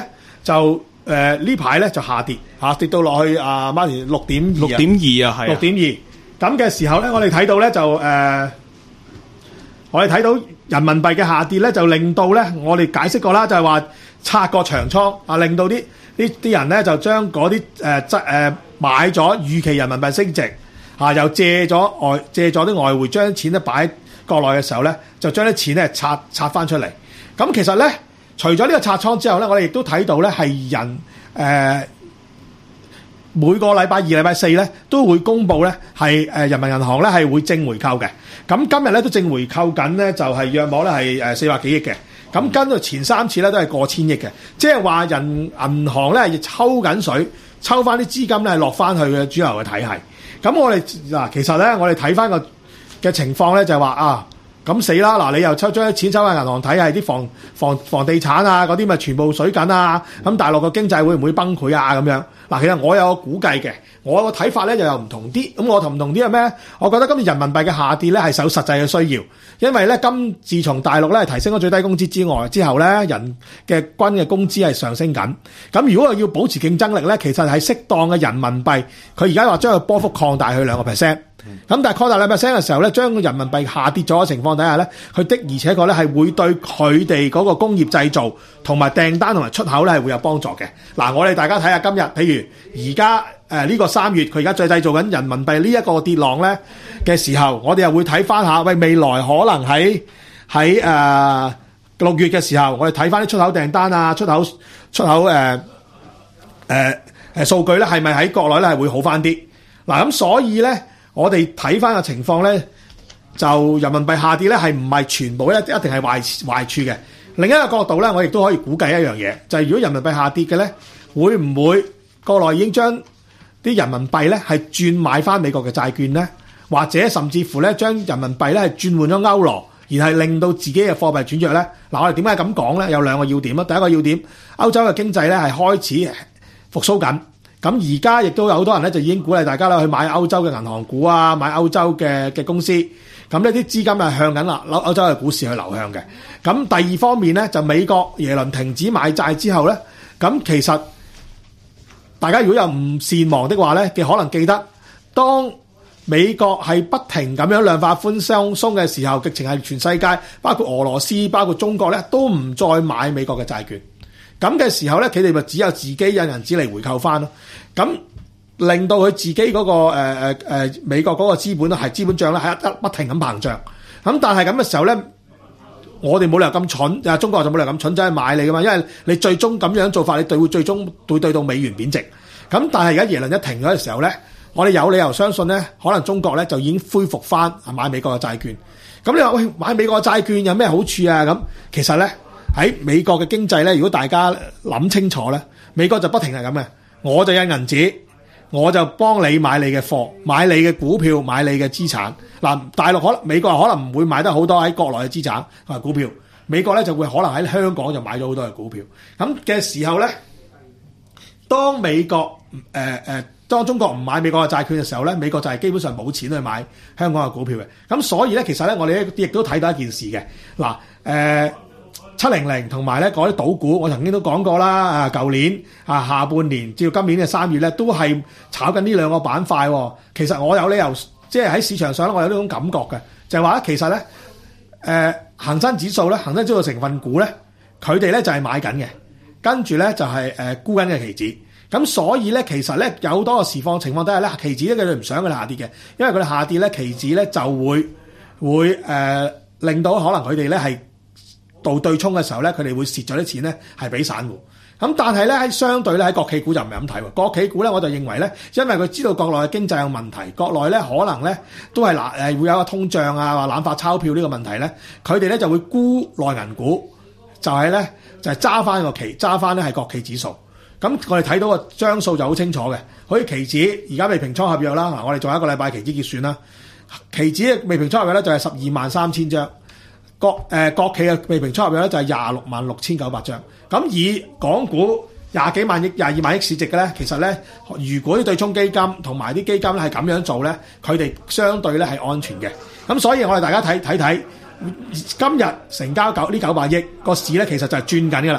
就誒呢排咧就下跌嚇，跌到落去啊，Martin六點二， 六點二啊，係六點二咁嘅時候咧，我哋睇到咧就誒、呃，我哋睇到人民幣嘅下跌咧，就令到咧我哋解釋過啦，就係話拆個長倉啊，令到啲啲啲人咧就將嗰啲誒質誒買咗預期人民幣升值啊，又借咗外借咗啲外匯將錢咧擺喺國內嘅時候咧，就將啲錢咧拆拆翻出嚟。咁其實咧，除咗呢個拆倉之後咧，我哋亦都睇到咧係人誒。呃每個禮拜二、禮拜四咧都會公布咧係誒人民銀行咧係會正回購嘅。咁今日咧都正回購緊咧，就係約莫咧係誒四百幾億嘅。咁跟住前三次咧都係過千億嘅，即係話人銀行咧係抽緊水，抽翻啲資金咧落翻去嘅主流嘅體系。咁我哋嗱其實咧，我哋睇翻個嘅情況咧就係話啊，咁死啦！嗱，你又抽將啲錢抽喺銀行體系，啲房房房地產啊嗰啲咪全部水緊啊！咁大陸個經濟會唔會崩潰啊？咁樣嗱，其實我有個估計嘅，我個睇法咧就有唔同啲。咁我同唔同啲係咩？我覺得今次人民幣嘅下跌咧係受實際嘅需要，因為咧今自從大陸咧提升咗最低工資之外之後咧，人嘅均嘅工資係上升緊。咁如果要保持競爭力咧，其實係適當嘅人民幣，佢而家話將佢波幅擴大去兩個 percent。咁但係擴大兩 percent 嘅時候咧，將人民幣下跌咗嘅情況底下咧，佢的而且確咧係會對佢哋嗰個工業製造同埋訂單同埋出口咧係會有幫助嘅。嗱，我哋大家睇下今日，譬如而家誒呢個三月，佢而家再製造緊人民幣呢一個跌浪咧嘅時候，我哋又會睇翻下，喂，未來可能喺喺誒六月嘅時候，我哋睇翻啲出口訂單啊，出口出口誒誒誒數據咧，係咪喺國內咧係會好翻啲？嗱，咁所以咧。我哋睇翻個情況咧，就人民幣下跌咧，係唔係全部咧一定係壞壞處嘅？另一個角度咧，我亦都可以估計一樣嘢，就係、是、如果人民幣下跌嘅咧，會唔會國內已經將啲人民幣咧係轉買翻美國嘅債券咧，或者甚至乎咧將人民幣咧係轉換咗歐羅，而係令到自己嘅貨幣轉弱咧？嗱，我哋點解咁講咧？有兩個要點啊。第一個要點，歐洲嘅經濟咧係開始復甦緊。咁而家亦都有好多人咧，就已經鼓勵大家啦去買歐洲嘅銀行股啊，買歐洲嘅嘅公司。咁呢啲資金係向緊啦，歐歐洲嘅股市去流向嘅。咁第二方面咧，就美國耶倫停止買債之後咧，咁其實大家如果有唔善忘的話咧，嘅可能記得，當美國係不停咁樣量化寬鬆鬆嘅時候，直情係全世界，包括俄羅斯、包括中國咧，都唔再買美國嘅債券。咁嘅時候咧，佢哋咪只有自己印銀紙嚟回購翻咯。咁令到佢自己嗰、那個誒誒誒美國嗰個資本咧係資本帳咧係一不停咁膨脹。咁但係咁嘅時候咧，我哋冇理由咁蠢，啊中國就冇理由咁蠢，真係買你噶嘛。因為你最終咁樣做法，你對會最終會對到美元貶值。咁但係而家耶倫一停咗嘅時候咧，我哋有理由相信咧，可能中國咧就已經恢復翻買美國嘅債券。咁你話喂，買美國嘅債券有咩好處啊？咁其實咧。喺美國嘅經濟咧，如果大家諗清楚咧，美國就不停係咁嘅，我就印銀紙，我就幫你買你嘅貨，買你嘅股票，買你嘅資產。嗱，大陸可能美國可能唔會買得好多喺國內嘅資產同埋股票，美國咧就會可能喺香港就買咗好多嘅股票。咁嘅時候咧，當美國誒誒、呃呃，當中國唔買美國嘅債券嘅時候咧，美國就係基本上冇錢去買香港嘅股票嘅。咁所以咧，其實咧，我哋亦都睇到一件事嘅，嗱誒。呃七零零同埋咧嗰啲賭股，我曾經都講過啦。啊，舊年啊下半年至到今年嘅三月咧，都係炒緊呢兩個板塊、哦。其實我有理由，即係喺市場上咧，我有呢種感覺嘅，就係話咧，其實咧，誒、呃、恆生指數咧，恆生指數成分股咧，佢哋咧就係、是、買緊嘅，跟住咧就係、是、誒、呃、沽緊嘅期指。咁所以咧，其實咧有好多個市況情況底下咧，期指咧佢哋唔想佢哋下跌嘅，因為佢哋下跌咧，期指咧就會會誒、呃、令到可能佢哋咧係。到對沖嘅時候咧，佢哋會蝕咗啲錢咧，係俾散戶。咁但係咧喺相對咧喺國企股就唔係咁睇喎。國企股咧我就認為咧，因為佢知道國內嘅經濟有問題，國內咧可能咧都係嗱誒會有一個通脹啊，話濫發鈔票呢個問題咧，佢哋咧就會沽內銀股，就係咧就係揸翻個期，揸翻咧係國企指數。咁我哋睇到個張數就好清楚嘅，好似期指而家未平倉合約啦，嗱我哋仲有一個禮拜期指結算啦，期指未平倉合約咧就係十二萬三千張。國誒、呃、國企嘅未平倉合約咧就係廿六萬六千九百張，咁以港股廿幾萬億、廿二萬億市值嘅咧，其實咧如果啲對沖基金同埋啲基金咧係咁樣做咧，佢哋相對咧係安全嘅。咁所以我哋大家睇睇睇，今日成交九呢九百億個市咧，其實就係轉緊㗎啦。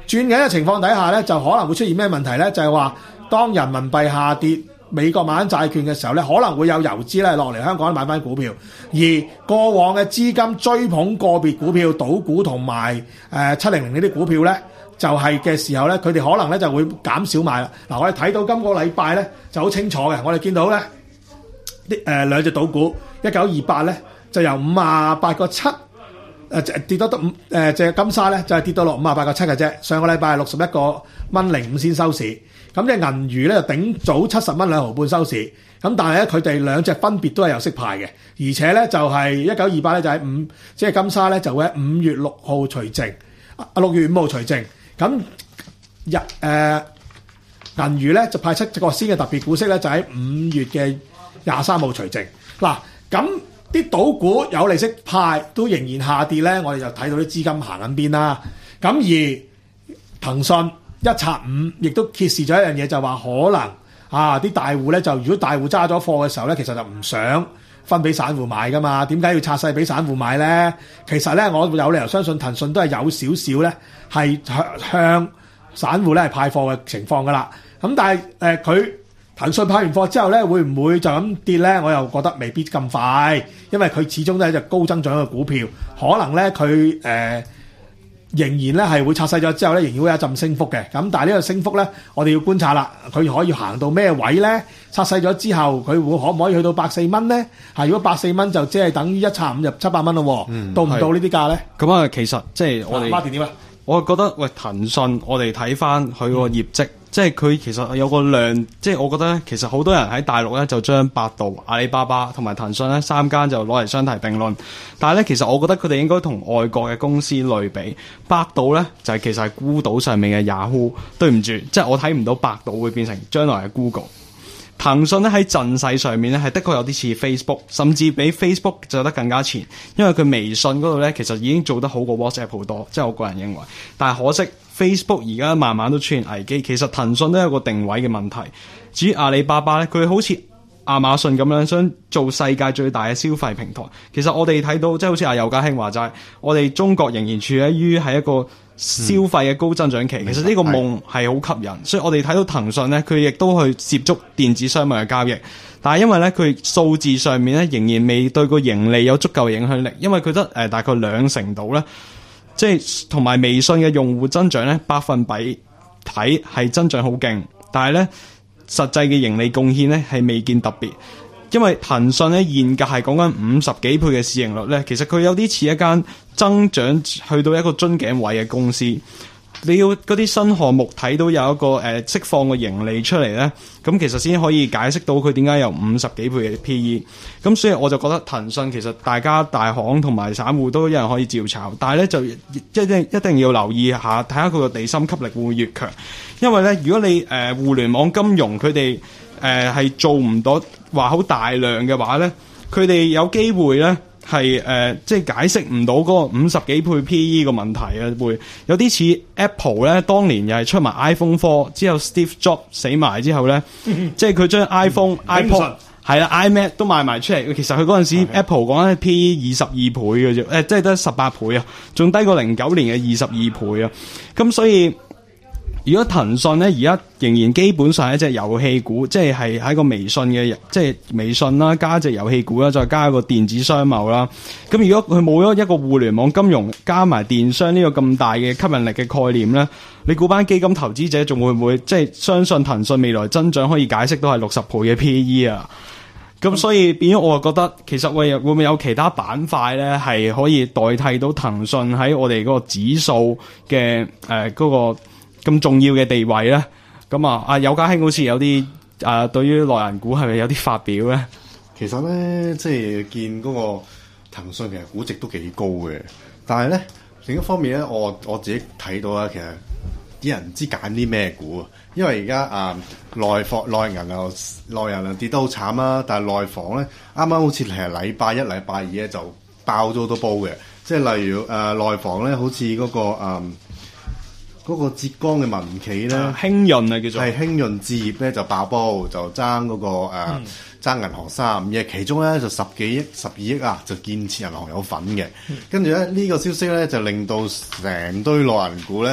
轉緊嘅情況底下咧，就可能會出現咩問題咧？就係話當人民幣下跌，美國買緊債券嘅時候咧，可能會有遊資咧落嚟香港買翻股票，而過往嘅資金追捧個別股票、賭股同埋誒七零零呢啲股票咧，就係、是、嘅時候咧，佢哋可能咧就會減少買啦。嗱，我哋睇到今個禮拜咧就好清楚嘅，我哋見到咧啲誒兩隻賭股一九二八咧就由五啊八個七誒跌到得五誒隻金沙咧就係、是、跌到落五啊八個七嘅啫。上個禮拜係六十一個蚊零五先收市，咁隻銀魚咧就頂早七十蚊兩毫半收市。咁但係咧佢哋兩隻分別都係有息派嘅，而且咧就係一九二八咧就喺五即係金沙咧就會喺五月六號除淨，啊六月五號除淨。咁日誒銀魚咧就派出個先嘅特別股息咧，就喺五月嘅廿三號除淨。嗱，咁啲賭股有利息派都仍然下跌咧，我哋就睇到啲資金行緊邊啦。咁而騰訊一拆五，亦都揭示咗一樣嘢，就話可能啊啲大戶咧就如果大戶揸咗貨嘅時候咧，其實就唔想分俾散戶買噶嘛。點解要拆細俾散戶買咧？其實咧，我有理由相信騰訊都係有少少咧。係向向散戶咧係派貨嘅情況噶啦，咁但係誒佢騰訊派完貨之後咧，會唔會就咁跌咧？我又覺得未必咁快，因為佢始終都係一隻高增長嘅股票，可能咧佢誒仍然咧係會拆細咗之後咧，仍然會有一陣升幅嘅。咁但係呢個升幅咧，我哋要觀察啦，佢可以行到咩位咧？拆細咗之後，佢會可唔可以去到百四蚊咧？係如果百四蚊就即係等於一拆五入七百蚊咯，嗯、到唔到呢啲價咧？ 咁啊，其實即係我哋孖電點啊？ 我覺得喂騰訊，我哋睇翻佢個業績，嗯、即係佢其實有個量，即係我覺得咧，其實好多人喺大陸咧就將百度、阿里巴巴同埋騰訊咧三間就攞嚟相提並論，但係咧其實我覺得佢哋應該同外國嘅公司類比，百度咧就係、是、其實係孤島上面嘅 Yahoo， 對唔住，即係我睇唔到百度會變成將來嘅 Google。騰訊咧喺陣勢上面咧係的確有啲似 Facebook， 甚至比 Facebook 走得更加前，因為佢微信嗰度咧其實已經做得好過 WhatsApp 好多，即係我個人認為。但係可惜 Facebook 而家慢慢都出現危機，其實騰訊都有個定位嘅問題。至於阿里巴巴咧，佢好似亞馬遜咁樣想做世界最大嘅消費平台。其實我哋睇到即係好似阿尤家興話齋，我哋中國仍然處於喺一個消費嘅高增長期，嗯、其實呢個夢係好吸引，所以我哋睇到騰訊咧，佢亦都去接觸電子商務嘅交易，但係因為咧佢數字上面咧仍然未對個盈利有足夠影響力，因為佢得誒大概兩成度咧，即係同埋微信嘅用戶增長咧百分比睇係增長好勁，但係咧實際嘅盈利貢獻咧係未見特別。因為騰訊咧現價係講緊五十幾倍嘅市盈率咧，其實佢有啲似一間增長去到一個樽頸位嘅公司。你要嗰啲新項目睇到有一個誒釋、呃、放嘅盈利出嚟咧，咁其實先可以解釋到佢點解有五十幾倍嘅 P E。咁所以我就覺得騰訊其實大家大行同埋散戶都一樣可以照炒，但係咧就一定一定要留意下，睇下佢個地心吸力會唔會越強。因為咧，如果你誒、呃、互聯網金融佢哋誒係做唔到話好大量嘅話咧，佢哋有機會咧係誒即係解釋唔到嗰個五十幾倍 P E 個問題啊，會有啲似 Apple 咧，當年又係出埋 iPhone 四之後 Steve Jobs 死埋之後咧，嗯、即係佢將 iPhone、嗯、iPod 係啦 iMac 都賣埋出嚟。其實佢嗰陣時、嗯、Apple 講緊 P E 二十二倍嘅啫，誒即係得十八倍啊，仲低過零九年嘅二十二倍啊。咁所以如果騰訊咧而家仍然基本上係一隻遊戲股，即係係喺個微信嘅，即係微信啦，加一隻遊戲股啦，再加一個電子商貿啦。咁如果佢冇咗一個互聯網金融加埋電商呢個咁大嘅吸引力嘅概念咧，你估班基金投資者仲會唔會即係相信騰訊未來增長可以解釋到係六十倍嘅 P E 啊？咁所以變咗我就覺得其實會會唔會有其他板塊咧係可以代替到騰訊喺我哋嗰個指數嘅誒嗰個咁重要嘅地位咧？咁啊，阿尤家興好似有啲啊，對於內銀股係咪有啲發表咧？ 其實咧，即係見嗰個騰訊其實估值都幾高嘅，但係咧另一方面咧，我我自己睇到啦，其實啲人唔知揀啲咩股啊，因為而家啊內房內銀又內銀又跌得好慘啦，但係內房咧啱啱好似係禮拜一、禮拜二咧就爆咗好多煲嘅，即係例如誒、呃、內房咧，好似嗰、嗰個誒。嗯嗰個浙江嘅民企咧， 興潤啊叫做，係興潤置業咧就爆煲，就爭嗰、那個誒爭銀行三十五億，其中咧就十幾億、十二億啊，就建設銀行有份嘅。跟住咧呢、這個消息咧就令到成堆內銀股咧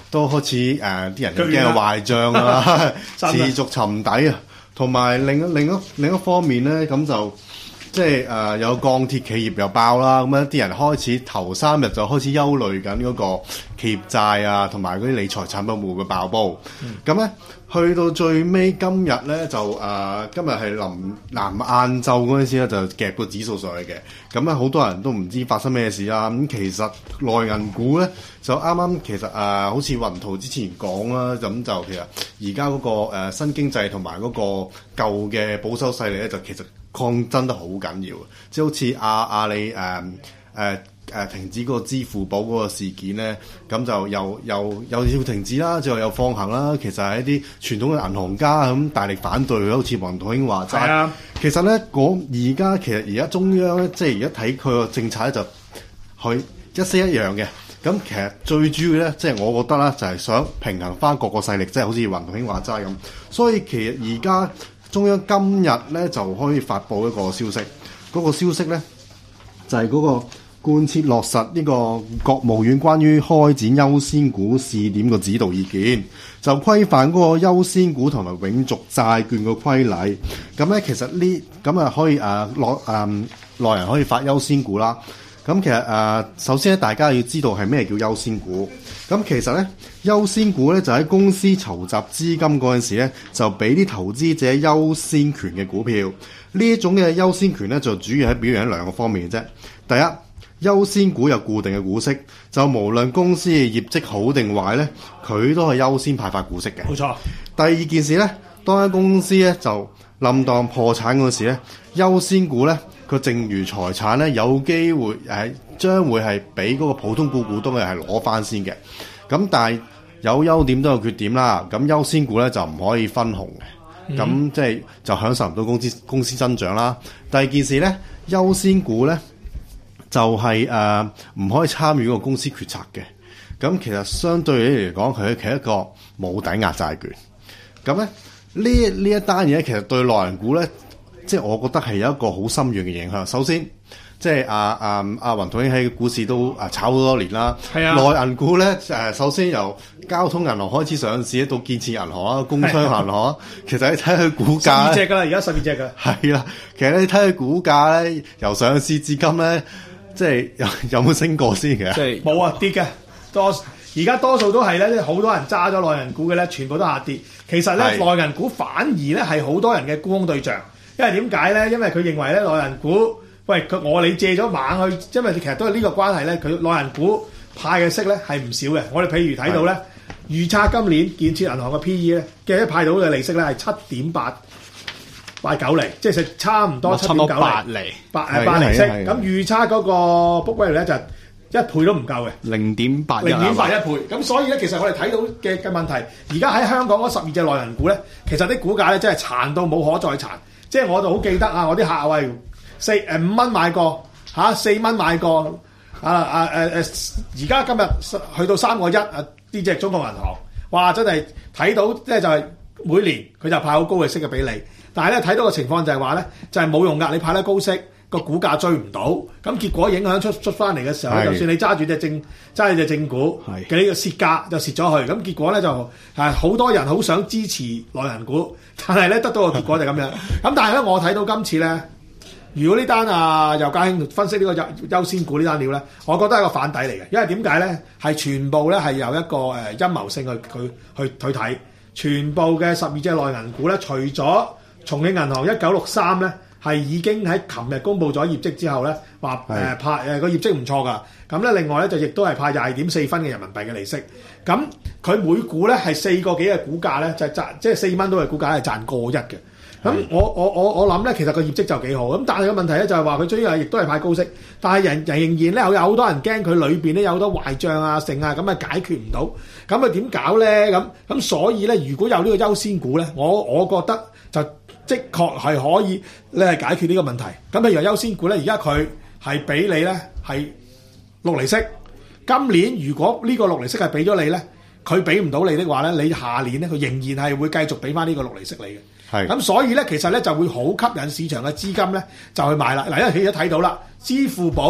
都開始誒啲、呃、人又驚壞帳啦，持續沉底啊。同埋另一另一另一方面咧，咁就即係誒、呃、有鋼鐵企業又爆啦，咁樣啲人開始頭三日就開始憂慮緊嗰個企業債啊，同埋嗰啲理財產品會唔會爆煲？咁咧、嗯、去到最尾今日咧就誒、呃、今日係臨臨晏晝嗰陣時咧就夾個指數上去嘅，咁咧好多人都唔知發生咩事啦。咁其實內銀股咧就啱啱其實誒、呃、好似雲圖之前講啦，咁就其實而家嗰個、呃、新經濟同埋嗰個舊嘅保守勢力咧就其實抗爭得好緊要，即係好似阿阿里誒誒誒停止嗰個支付寶嗰個事件咧，咁就又又又要停止啦，最後又放行啦。其實係一啲傳統嘅銀行家咁大力反對，好似黃土興話齋。係啊，其實咧講而家其實而家中央咧，即係而家睇佢個政策咧，就去一式一樣嘅。咁其實最主要咧，即係我覺得啦，就係想平衡翻各個勢力，即係好似黃土興話齋咁。所以其實而家中央今日咧就可以發布一個消息，嗰、那個消息咧就係、是、嗰個貫徹落實呢個國務院關於開展優先股試點嘅指導意見，就規範嗰個優先股同埋永續債券嘅規例。咁咧其實呢咁啊可以誒攞誒內人可以發優先股啦。咁其實誒、呃、首先咧大家要知道係咩叫優先股。咁其實咧，優先股咧就喺公司籌集資金嗰陣時咧，就俾啲投資者優先權嘅股票。呢一種嘅優先權咧，就主要係表現喺兩個方面嘅啫。第一，優先股有固定嘅股息，就無論公司嘅業績好定壞咧，佢都係優先派發股息嘅。 冇錯。 第二件事咧，當間公司咧就冧檔破產嗰時咧，優先股咧佢剩餘財產咧有機會誒將會係俾嗰個普通股股東嘅係攞翻先嘅。咁但係有優點都有缺點啦。咁優先股咧就唔可以分紅嘅，咁、嗯、即係就享受唔到公司公司增長啦。第二件事咧，優先股咧就係誒唔可以參與嗰個公司決策嘅。咁其實相對嚟講，佢係一個冇抵押債券。咁咧呢呢一單嘢其實對內銀股咧，即係我覺得係有一個好深遠嘅影響。首先，即係阿阿阿雲土興喺股市都啊炒好多年啦。係啊，內銀股咧誒，首先由交通銀行開始上市，到建設銀行啦、工商銀行，啊、其實你睇佢股價，十二隻㗎啦，而家十二隻㗎。係啦，其實你睇佢股價咧，由上市至今咧，即係有有冇升過先嘅？即係冇啊，跌嘅多。而家多數都係咧，好多人揸咗內銀股嘅咧，全部都下跌。其實咧，內銀股反而咧係好多人嘅沽空對象，因為點解咧？因為佢認為咧內銀股，喂佢我你借咗猛去，因為其實都係呢個關係咧。佢內銀股派嘅息咧係唔少嘅。我哋譬如睇到咧，預測今年建設銀行嘅 P E 咧，嘅派到嘅利息咧係七點八八九厘，即係差唔多七點九厘，八厘，八誒八厘息。咁預測嗰個 book value 咧就係一倍都唔夠嘅，零點八零點八一倍。咁所以咧，其實我哋睇到嘅嘅問題，而家喺香港嗰十二隻內銀股咧，其實啲股價咧真係殘到冇可再殘。即係我就好記得啊，我啲客喂四誒五蚊買過嚇，四蚊買過啊啊誒誒，而家今日去到三個一啊！呢隻中國銀行，哇真係睇到即係就係每年佢就派好高嘅息嘅俾你，但係咧睇到嘅情況就係話咧，就係冇用㗎，你派得高息。個股價追唔到，咁結果影響出出翻嚟嘅時候，就算你揸住隻正揸住隻正股嘅呢個蝕價就蝕咗去，咁結果咧就係好多人好想支持內銀股，但係咧得到嘅結果就咁樣。咁但係咧我睇到今次咧，如果呢單啊尤家興分析呢個優優先股呢單料咧，我覺得係個反底嚟嘅，因為點解咧係全部咧係有一個誒陰謀性去去去去睇，全部嘅十二隻內銀股咧，除咗重慶銀行一九六三咧。係已經喺琴日公布咗業績之後咧，話誒派誒個業績唔錯㗎。咁咧另外咧就亦都係派廿二點四分嘅人民幣嘅利息。咁佢每股咧係四個幾嘅股價咧，就係賺即係四蚊都係股價係賺過一嘅。咁我我我我諗咧，其實個業績就幾好。咁但係個問題咧就係話佢最終亦都係派高息，但係人人仍然咧有好多人驚佢裏邊咧有好多壞帳啊、剩啊，咁啊解決唔到。咁啊點搞咧？咁咁所以咧，如果有呢個優先股咧，我我覺得就。的確係可以咧係解決呢個問題。咁譬如優先股咧，而家佢係俾你咧係六厘息。今年如果呢個六厘息係俾咗你咧，佢俾唔到你的話咧，你下年咧佢仍然係會繼續俾翻呢個六厘息你嘅。係。咁所以咧，其實咧就會好吸引市場嘅資金咧就去買啦。嗱，因為佢而家睇到啦，支付寶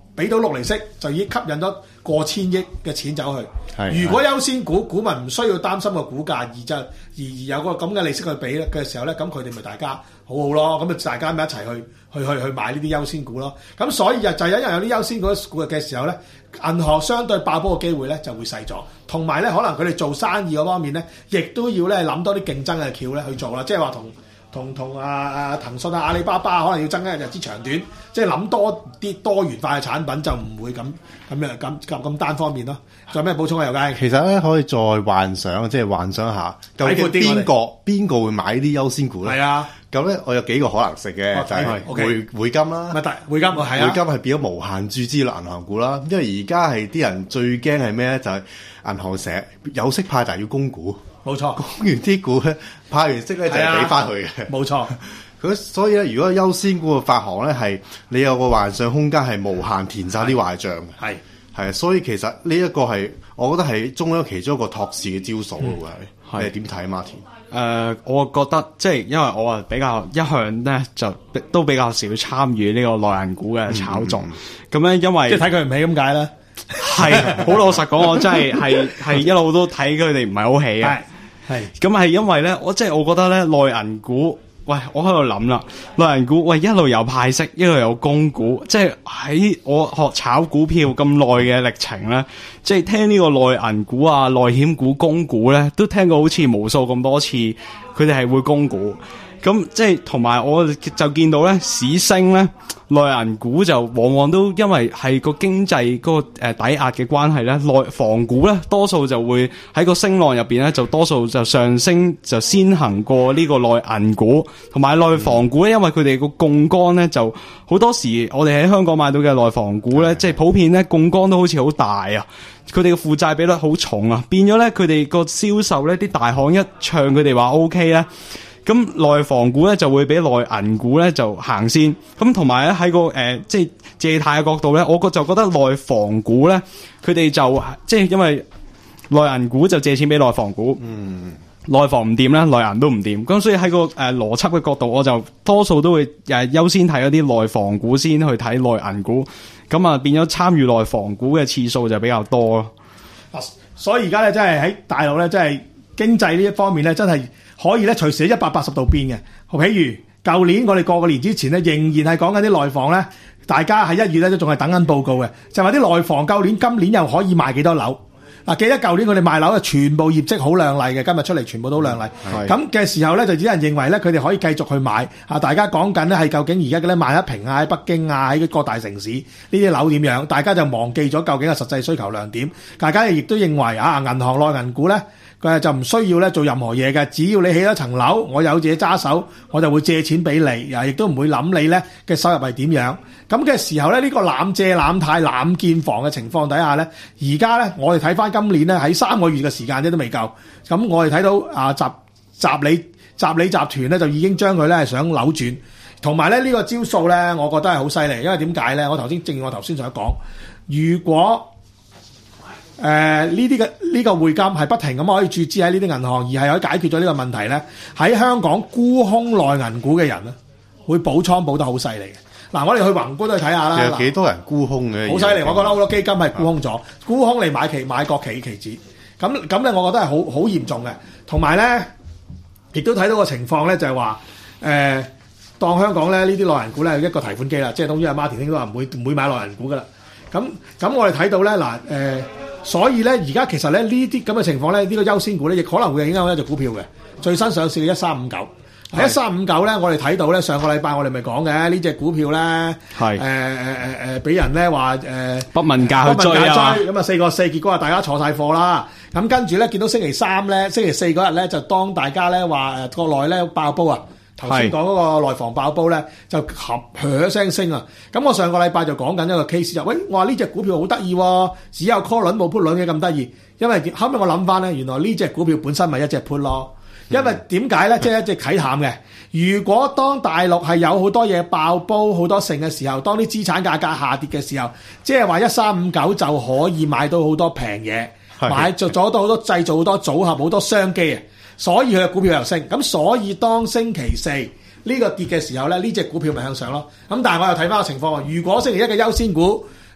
俾到六厘息，就已經吸引咗過千億嘅錢走去。 係如果優先股股民唔需要擔心個股價，而就而而有個咁嘅利息去俾嘅時候咧，咁佢哋咪大家好好咯。咁啊大家咪一齊去去去去買呢啲優先股咯。咁所以就就因為有啲優先股股嘅時候咧，銀行相對爆煲嘅機會咧就會細咗。同埋咧，可能佢哋做生意嗰方面咧，亦都要咧諗多啲競爭嘅橋咧去做啦。即係話同。同同啊啊騰訊啊阿里巴巴可能要增加日資長短，即係諗多啲多元化嘅產品就唔會咁咁樣咁咁咁單方面咯。仲有咩補充啊？尤佳， 其實咧可以再幻想，即係幻想下究竟邊個邊個會買啲優先股咧？ 係啊， 咁咧我有幾個可能性嘅， 哦就係匯匯金啦。 咪大匯金係啊， 匯金係變咗無限注資落銀行股啦。因為而家係啲人最驚係咩咧？就係銀行成日有息派，但係要供股。 冇錯， 供完啲股咧，派完息咧就係俾翻佢嘅。 冇錯。 佢所以咧，如果優先股嘅發行咧係你有個幻想空間係無限填晒啲壞帳嘅。係係，所以其實呢一個係我覺得係中央其中一個托市嘅招數咯，會係。你係點睇，Martin？ 誒、呃，我覺得即係因為我啊比較一向咧就都比較少參與呢個內銀股嘅炒作，咁、嗯、咧因為即係睇佢唔起咁解啦。 係好老實講，我真係係係一路都睇佢哋唔係好起嘅。係咁係因為咧，我即係我覺得咧內銀股，喂，我喺度諗啦，內銀股喂一路有派息，一路有供股，即係喺我學炒股票咁耐嘅歷程咧，即係聽呢個內銀股啊、內險股供股咧，都聽過好似無數咁多次，佢哋係會供股。咁即係同埋我就見到咧市升咧，內銀股就往往都因為係個經濟嗰個誒抵押嘅關係咧，內房股咧多數就會喺個升浪入邊咧就多數就上升就先行過呢個內銀股，同埋內房股咧，因為佢哋個槓桿咧就好多時我哋喺香港買到嘅內房股咧，即係普遍咧槓桿都好似好大啊，佢哋嘅負債比率好重啊，變咗咧佢哋個銷售咧啲大行一唱佢哋話 O K 咧。咁內房股咧就會比內銀股咧就行先，咁同埋咧喺個誒、呃、即係借貸嘅角度咧，我個就覺得內房股咧佢哋就即係因為內銀股就借錢俾內房股，嗯，內房唔掂咧，內銀都唔掂，咁所以喺個誒、呃、邏輯嘅角度，我就多數都會誒、呃、優先睇嗰啲內房股先去睇內銀股，咁啊變咗參與內房股嘅次數就比較多咯。 啊，所以而家咧真係喺大陸咧真係經濟呢一方面咧真係。可以咧隨時一百八十度變嘅，譬如舊年我哋過個年之前咧，仍然係講緊啲內房咧，大家喺一月咧都仲係等緊報告嘅，就話啲內房舊年今年又可以賣幾多樓。嗱，記得舊年佢哋賣樓嘅全部業績好亮麗嘅，今日出嚟全部都亮麗。咁嘅時候咧，就有人認為咧，佢哋可以繼續去買。啊，大家講緊咧係究竟而家嘅咧萬一平啊，喺北京啊，喺各大城市呢啲樓點樣？大家就忘記咗究竟嘅實際需求量點。大家亦都認為啊，銀行內銀股咧。佢就唔需要咧做任何嘢嘅，只要你起咗層樓，我有自己揸手，我就會借錢俾你，啊，亦都唔會諗你咧嘅收入係點樣。咁嘅時候咧，呢個攬借攬貸攬建房嘅情況底下咧，而家咧我哋睇翻今年咧喺三個月嘅時間啫都未夠，咁我哋睇到啊集集理集理集團咧就已經將佢咧係想扭轉，同埋咧呢個招數咧，我覺得係好犀利，因為點解咧？我頭先正如我頭先所講，如果誒呢啲嘅呢個匯金係不停咁可以注資喺呢啲銀行，而係可以解決咗呢個問題咧。喺香港沽空內銀股嘅人咧，會補倉補得好犀利嘅。嗱，我哋去宏觀都去睇下啦。 有幾多人沽空嘅？ 好犀利！我覺得好多基金係沽空咗，沽空嚟買期買國企期指。咁咁咧，我覺得係好好嚴重嘅。同埋咧，亦都睇到個情況咧，就係話誒，當香港咧呢啲內銀股咧一個提款機啦，即係等於阿馬田兄都話唔會唔會買內銀股噶啦。咁咁我哋睇到咧嗱誒。所以咧，而家其實咧呢啲咁嘅情況咧，呢、這個優先股咧亦可能會影響一隻股票嘅最新上市嘅一三五九。喺一三五九咧，我哋睇到咧上個禮拜我哋咪講嘅呢隻股票咧，係誒誒誒誒俾人咧話誒不問價去追啊， 咁啊四個四，結果啊大家坐晒貨啦。咁跟住咧見到星期三咧，星期四嗰日咧就當大家咧話誒國內咧爆煲啊。頭先講嗰個內房爆煲咧，就合響聲升啊！咁我上個禮拜就講緊一個 case 就，喂，我話呢隻股票好得意喎，只有 call 輪冇 put 輪嘅咁得意，因為後尾我諗翻咧，原來呢隻股票本身咪一隻 put 咯，因為點解咧？即係一隻睇淡嘅。如果當大陸係有好多嘢爆煲、好多盛嘅時候，當啲資產價格下跌嘅時候，即係話一三五九就可以買到好多平嘢，買做咗到好多製造好多組合、好多商機啊！所以佢嘅股票又升，咁所以當星期四呢個跌嘅時候咧，呢隻股票咪向上咯。咁但係我又睇翻個情況喎，如果星期一嘅優先股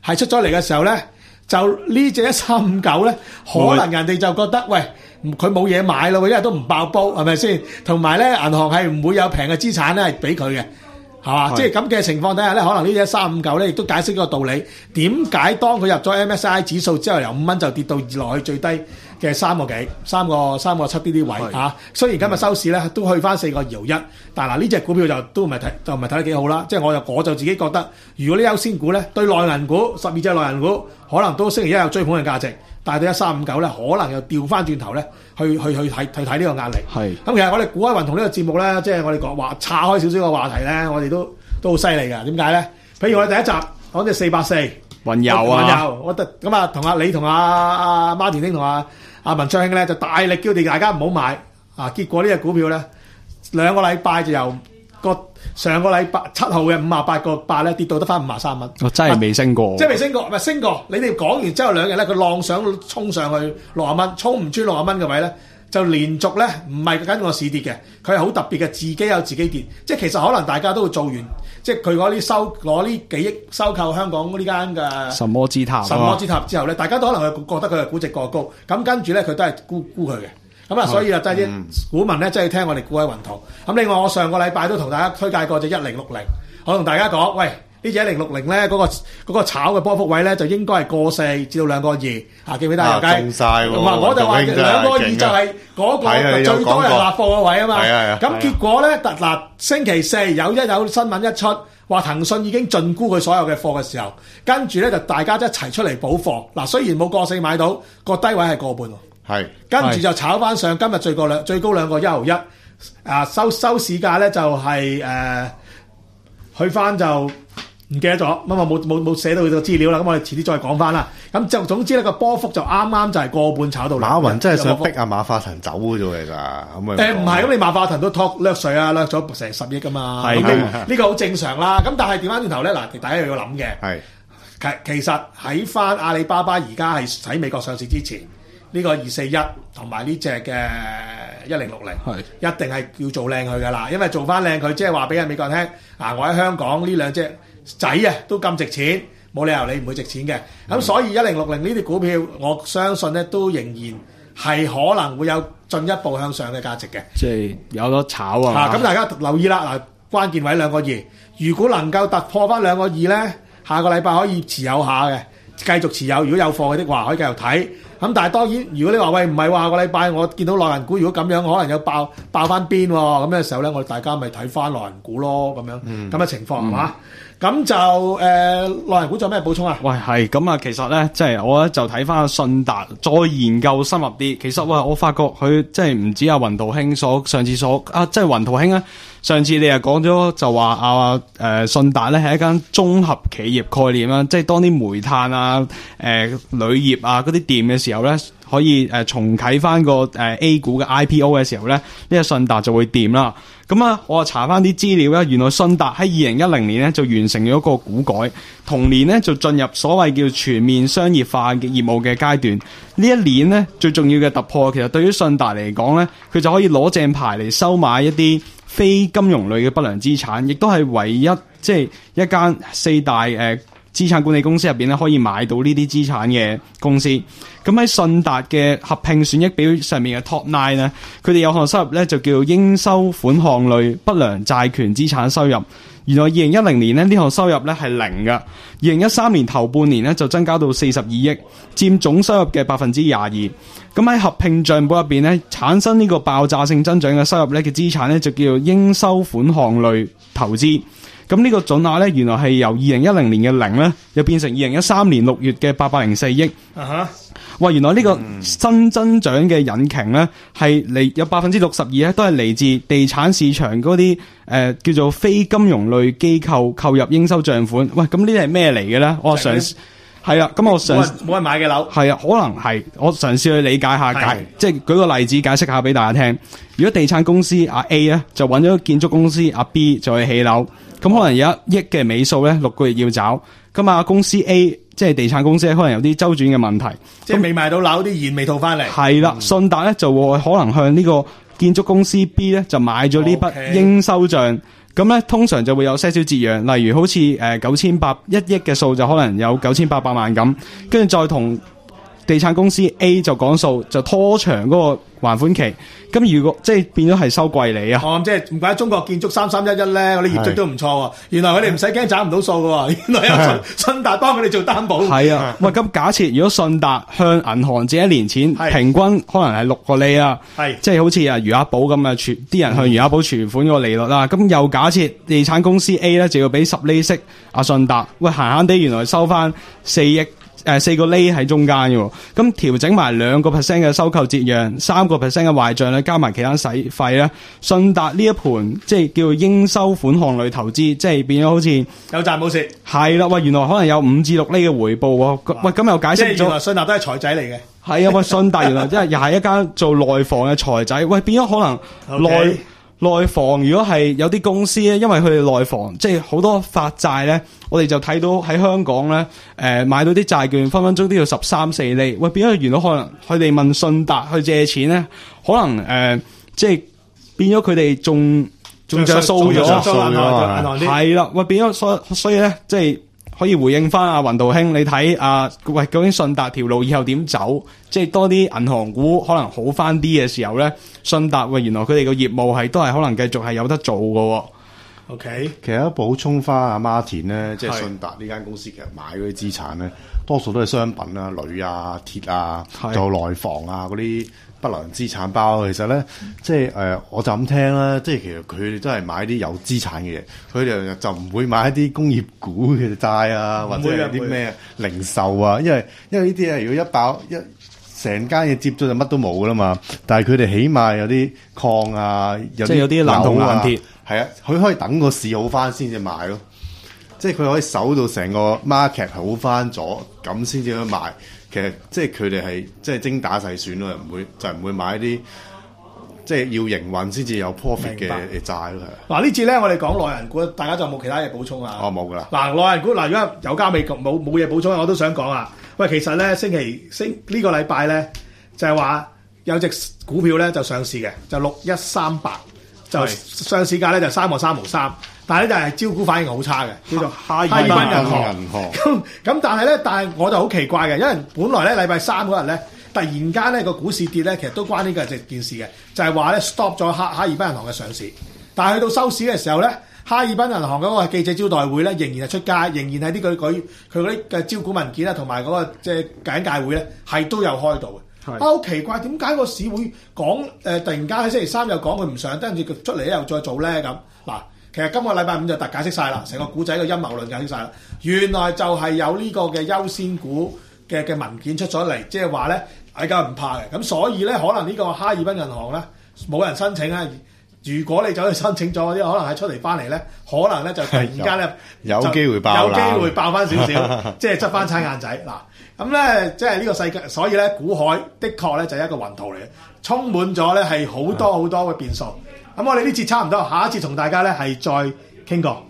係出咗嚟嘅時候咧，就呢隻一三五九咧，可能人哋就覺得喂，佢冇嘢買咯，因為都唔爆煲，係咪先？同埋咧，銀行係唔會有平嘅資產咧係俾佢嘅。係嘛？即係咁嘅情況底下咧，可能呢隻三五九咧，亦都解釋咗個道理。點解當佢入咗 M S C I 指數之後，由五蚊就跌到落去最低嘅三個幾、三個三個七啲啲位嚇？雖然今日收市咧都去翻四個搖一，但係嗱呢隻股票就都唔係睇就唔係睇得幾好啦。即係我就我就自己覺得，如果呢優先股咧對內銀股十二隻內銀股，可能都星期一有追捧嘅價值。但係對一三五九咧，可能又調翻轉頭咧，去去去睇去睇呢個壓力。係咁，其實我哋股海運同呢個節目咧，即係我哋講話岔開少少個話題咧，我哋都都好犀利㗎。點解咧？譬如我哋第一集講隻四百四雲遊啊， 雲遊，我得咁啊，同阿你同阿阿馬田兄同阿阿文昌兄咧，就大力叫你大家唔好買啊！結果呢隻股票咧，兩個禮拜就由個上個禮拜七號嘅五啊八個八咧跌到得翻五啊三蚊， 我真係未升過， 即係未升過，唔係升過。你哋講完之後兩日咧，佢浪上衝上去六啊蚊，衝唔穿六啊蚊嘅位咧，就連續咧唔係跟個市跌嘅，佢係好特別嘅，自己有自己跌。即係其實可能大家都會做完，即係佢攞啲收攞呢幾億收購香港呢間嘅什麼之塔， 什麼之塔之後咧，大家都可能係覺得佢係估值過高，咁跟住咧佢都係沽沽佢嘅。咁啊，所以啊，即係啲股民咧，即係聽我哋股海雲圖。咁另外，我上個禮拜都同大家推介過隻一零六零，我同大家講，喂，呢隻一零六零咧，嗰個嗰個炒嘅波幅位咧，就應該係過四至到兩個二，嚇記唔記得啊？ 中晒喎！ 唔係，我就話兩個二就係嗰個最多人立貨嘅位啊嘛。 係啊係啊。 咁結果咧，嗱星期四有一有新聞一出，話騰訊已經盡沽佢所有嘅貨嘅時候，跟住咧就大家一齊出嚟補貨。嗱，雖然冇過四買到，個低位係過半喎。係，跟住就炒翻上今日最高兩最高兩個一毫一，啊收收市價咧就係、是、誒、呃、去翻就唔記得咗，咁啊冇冇冇寫到佢個資料啦，咁我哋遲啲再講翻啦。咁就總之呢個波幅就啱啱就係個半炒到。馬雲真係想逼阿馬化騰走嘅啫嚟㗎，咁啊誒唔係，咁你馬化騰都托掠水啊，掠咗成十億㗎嘛，咁呢呢個好正常啦。咁但係調翻轉頭咧，嗱大家又要諗嘅，係其其實喺翻阿里巴巴而家係喺美國上市之前。呢個二四一同埋呢隻嘅一零六零，一定係要做靚佢噶啦，因為做翻靚佢，即係話俾人美國人聽，啊我喺香港呢兩隻仔啊都咁值錢，冇理由你唔會值錢嘅。咁、嗯、所以一零六零呢啲股票，我相信咧都仍然係可能會有進一步向上嘅價值嘅。 即係有得炒啊！ 咁、啊、大家留意啦，嗱關鍵位兩個二，如果能夠突破翻兩個二咧，下個禮拜可以持有下嘅，繼續持有。如果有貨嘅話，可以繼續睇。咁但係當然，如果你話喂唔係話下個禮拜我見到內銀股，如果咁樣可能有爆爆翻邊喎，咁嘅時候咧，我哋大家咪睇翻內銀股咯，咁樣咁嘅、嗯、情況係嘛？咁、嗯、就誒內銀股仲有咩補充啊？ 喂，係咁啊，其實咧，即係我咧就睇翻信達，再研究深入啲。其實喂，我發覺佢即係唔止阿雲圖兄所上次所啊，即係雲圖兄啊。上次你又講咗就話啊誒信達咧係一間綜合企業概念啦，即係當啲煤炭啊、誒、呃、鋁業啊嗰啲掂嘅時候咧，可以誒、呃、重啟翻個誒、呃、A 股嘅 I P O 嘅時候咧，呢個信達就會掂啦。咁啊，我啊查翻啲資料咧，原來信達喺二零一零年咧就完成咗一個股改，同年咧就進入所謂叫全面商業化嘅業務嘅階段。呢一年咧最重要嘅突破，其實對於信達嚟講咧，佢就可以攞正牌嚟收買一啲非金融類嘅不良資產，亦都係唯一即係、就是、一間四大誒、呃、資產管理公司入邊咧可以買到呢啲資產嘅公司。咁喺信達嘅合併損益表上面嘅 Top Nine 咧，佢哋有項收入咧就叫應收款項類不良債權資產收入。原來二零一零年咧呢項收入咧係零嘅，二零一三年頭半年咧就增加到四十二億，佔總收入嘅百分之廿二。咁喺合併帳簿入邊咧，產生呢個爆炸性增長嘅收入咧嘅資產咧就叫做應收款項類投資。咁呢個總額咧原來係由二零一零年嘅零咧，又變成二零一三年六月嘅八百零四億。啊哈！哇，原來呢個新增長嘅引擎咧係嚟有百分之六十二咧都係嚟自地產市場嗰啲誒叫做非金融類機構購入應收帳款。喂，咁呢啲係咩嚟嘅咧？我嘗試係啊，咁我嘗試冇人買嘅樓係啊，可能係我嘗試去理解下解，即係舉個例子解釋下俾大家聽。如果地產公司阿 A 咧就揾咗建築公司阿 B 就去起樓，咁可能有一億嘅尾數咧六個月要找，咁啊公司 A 即係地產公司可能有啲周轉嘅問題， 即係未賣到樓啲現未套翻嚟。 係啦，信達咧就會可能向呢個建築公司 B 咧就買咗呢筆應收帳咁咧通常就會有些少折讓，例如好似誒九千八一億嘅數就可能有九千八百萬咁，跟住再同地產公司 A 就講數，就拖長嗰個還款期。咁如果即係變咗係收貴你啊！ 哦，即係唔怪得中國建築三三一一咧，嗰啲業績都唔錯喎。原來佢哋唔使驚找唔到數嘅喎，原來有信信達幫佢哋做擔保。 係啊，喂，咁假設如果信達向銀行借一年錢，平均可能係六個厘啊，係即係好似啊餘額寶咁啊，存啲人向餘額寶存款個利率啦。咁又假設地產公司 A 咧就要俾十厘息，阿信達喂閒閒地原來收翻四億。誒四個厘喺中間嘅喎，咁調整埋兩個 percent 嘅收購折讓，三個 percent 嘅壞帳咧，加埋其他使費咧，信達呢一盤即係叫做應收款項類投資，即係變咗好似有賺冇蝕。係啦，喂，原來可能有五至六厘嘅回報喎。喂，咁又解釋咗， 即係原來信達都係財仔嚟嘅。 係啊，喂，信達原來即係又係一間做內房嘅財仔。喂，變咗可能內。Okay. 內房如果係有啲公司咧，因為佢哋內房即係好多發債咧，我哋就睇到喺香港咧，誒、呃、買到啲債券分分鐘都要十三四厘。喂，變咗原來可能佢哋問信達去借錢咧，可能誒、呃、即係變咗佢哋仲仲着數咗，係啦。喂，變咗所所以咧，即係。可以回應翻阿雲道兄，你睇啊，喂，究竟信達條路以後點走？即係多啲銀行股可能好翻啲嘅時候咧，信達喂，原來佢哋個業務係都係可能繼續係有得做嘅。 OK， 其實補充翻阿 Martin 咧，即係信達呢間公司其實買嗰啲資產咧，多數都係商品啊、鋁啊、鐵啊，仲有內房啊嗰啲不良資產包。其實咧，即係誒、呃，我就咁聽啦，即係其實佢哋都係買啲有資產嘅嘢，佢哋就唔會買一啲工業股嘅債啊，或者係啲咩零售啊，因為因為呢啲咧，如果一爆一成間嘢接咗就乜都冇噶啦嘛。但係佢哋起碼有啲礦啊，有啲有啲藍銅藍鐵。 係啊，佢可以等個市好翻先至買咯，即係佢可以守到成個 market 好翻咗，咁先至去買。其實即係佢哋係即係精打細算咯，唔會就唔會買一啲即係要營運先至有 profit 嘅債咯。 嗱呢次咧，我哋講內銀股，大家就冇其他嘢補充啊？ 哦，冇噶啦。嗱內銀股嗱，如果有加未冇冇嘢補充，我都想講啊。喂，其實咧星期星、這個、呢個禮拜咧就係、是、話有隻股票咧就上市嘅，就六一三八。就上市價咧就三個三毫三，但係咧就係招股反應好差嘅，叫做哈爾濱銀行。咁咁但係咧，但係我就好奇怪嘅，因為本來咧禮拜三嗰日咧，突然間咧個股市跌咧，其實都關呢個件事嘅，就係話咧 stop 咗哈哈爾濱銀行嘅上市。但係去到收市嘅時候咧，哈爾濱銀行嗰個記者招待會咧，仍然係出街，仍然係啲佢佢佢嗰啲嘅招股文件啊，同埋嗰個即係簡介會咧，係都有開到嘅。啊，好奇怪，點解個市會講誒、呃？突然間喺星期三又講佢唔上，跟住佢出嚟又再做咧咁嗱。其實今個禮拜五就特解釋晒啦，成個古仔嘅陰謀論解釋晒啦。原來就係有呢個嘅優先股嘅嘅文件出咗嚟，即係話咧大家唔怕嘅。咁所以咧，可能呢個哈爾濱銀行咧冇人申請啊。如果你走去申請咗嗰啲，可能係出嚟翻嚟咧，可能咧就突然間咧有機會爆， 有機會爆翻少少，即係執翻餐眼仔嗱。咁咧，即係呢個世界，所以咧，股海的確咧就係一個雲圖嚟嘅，充滿咗咧係好多好多嘅變數。咁我哋呢節差唔多，下一節同大家咧係再傾過。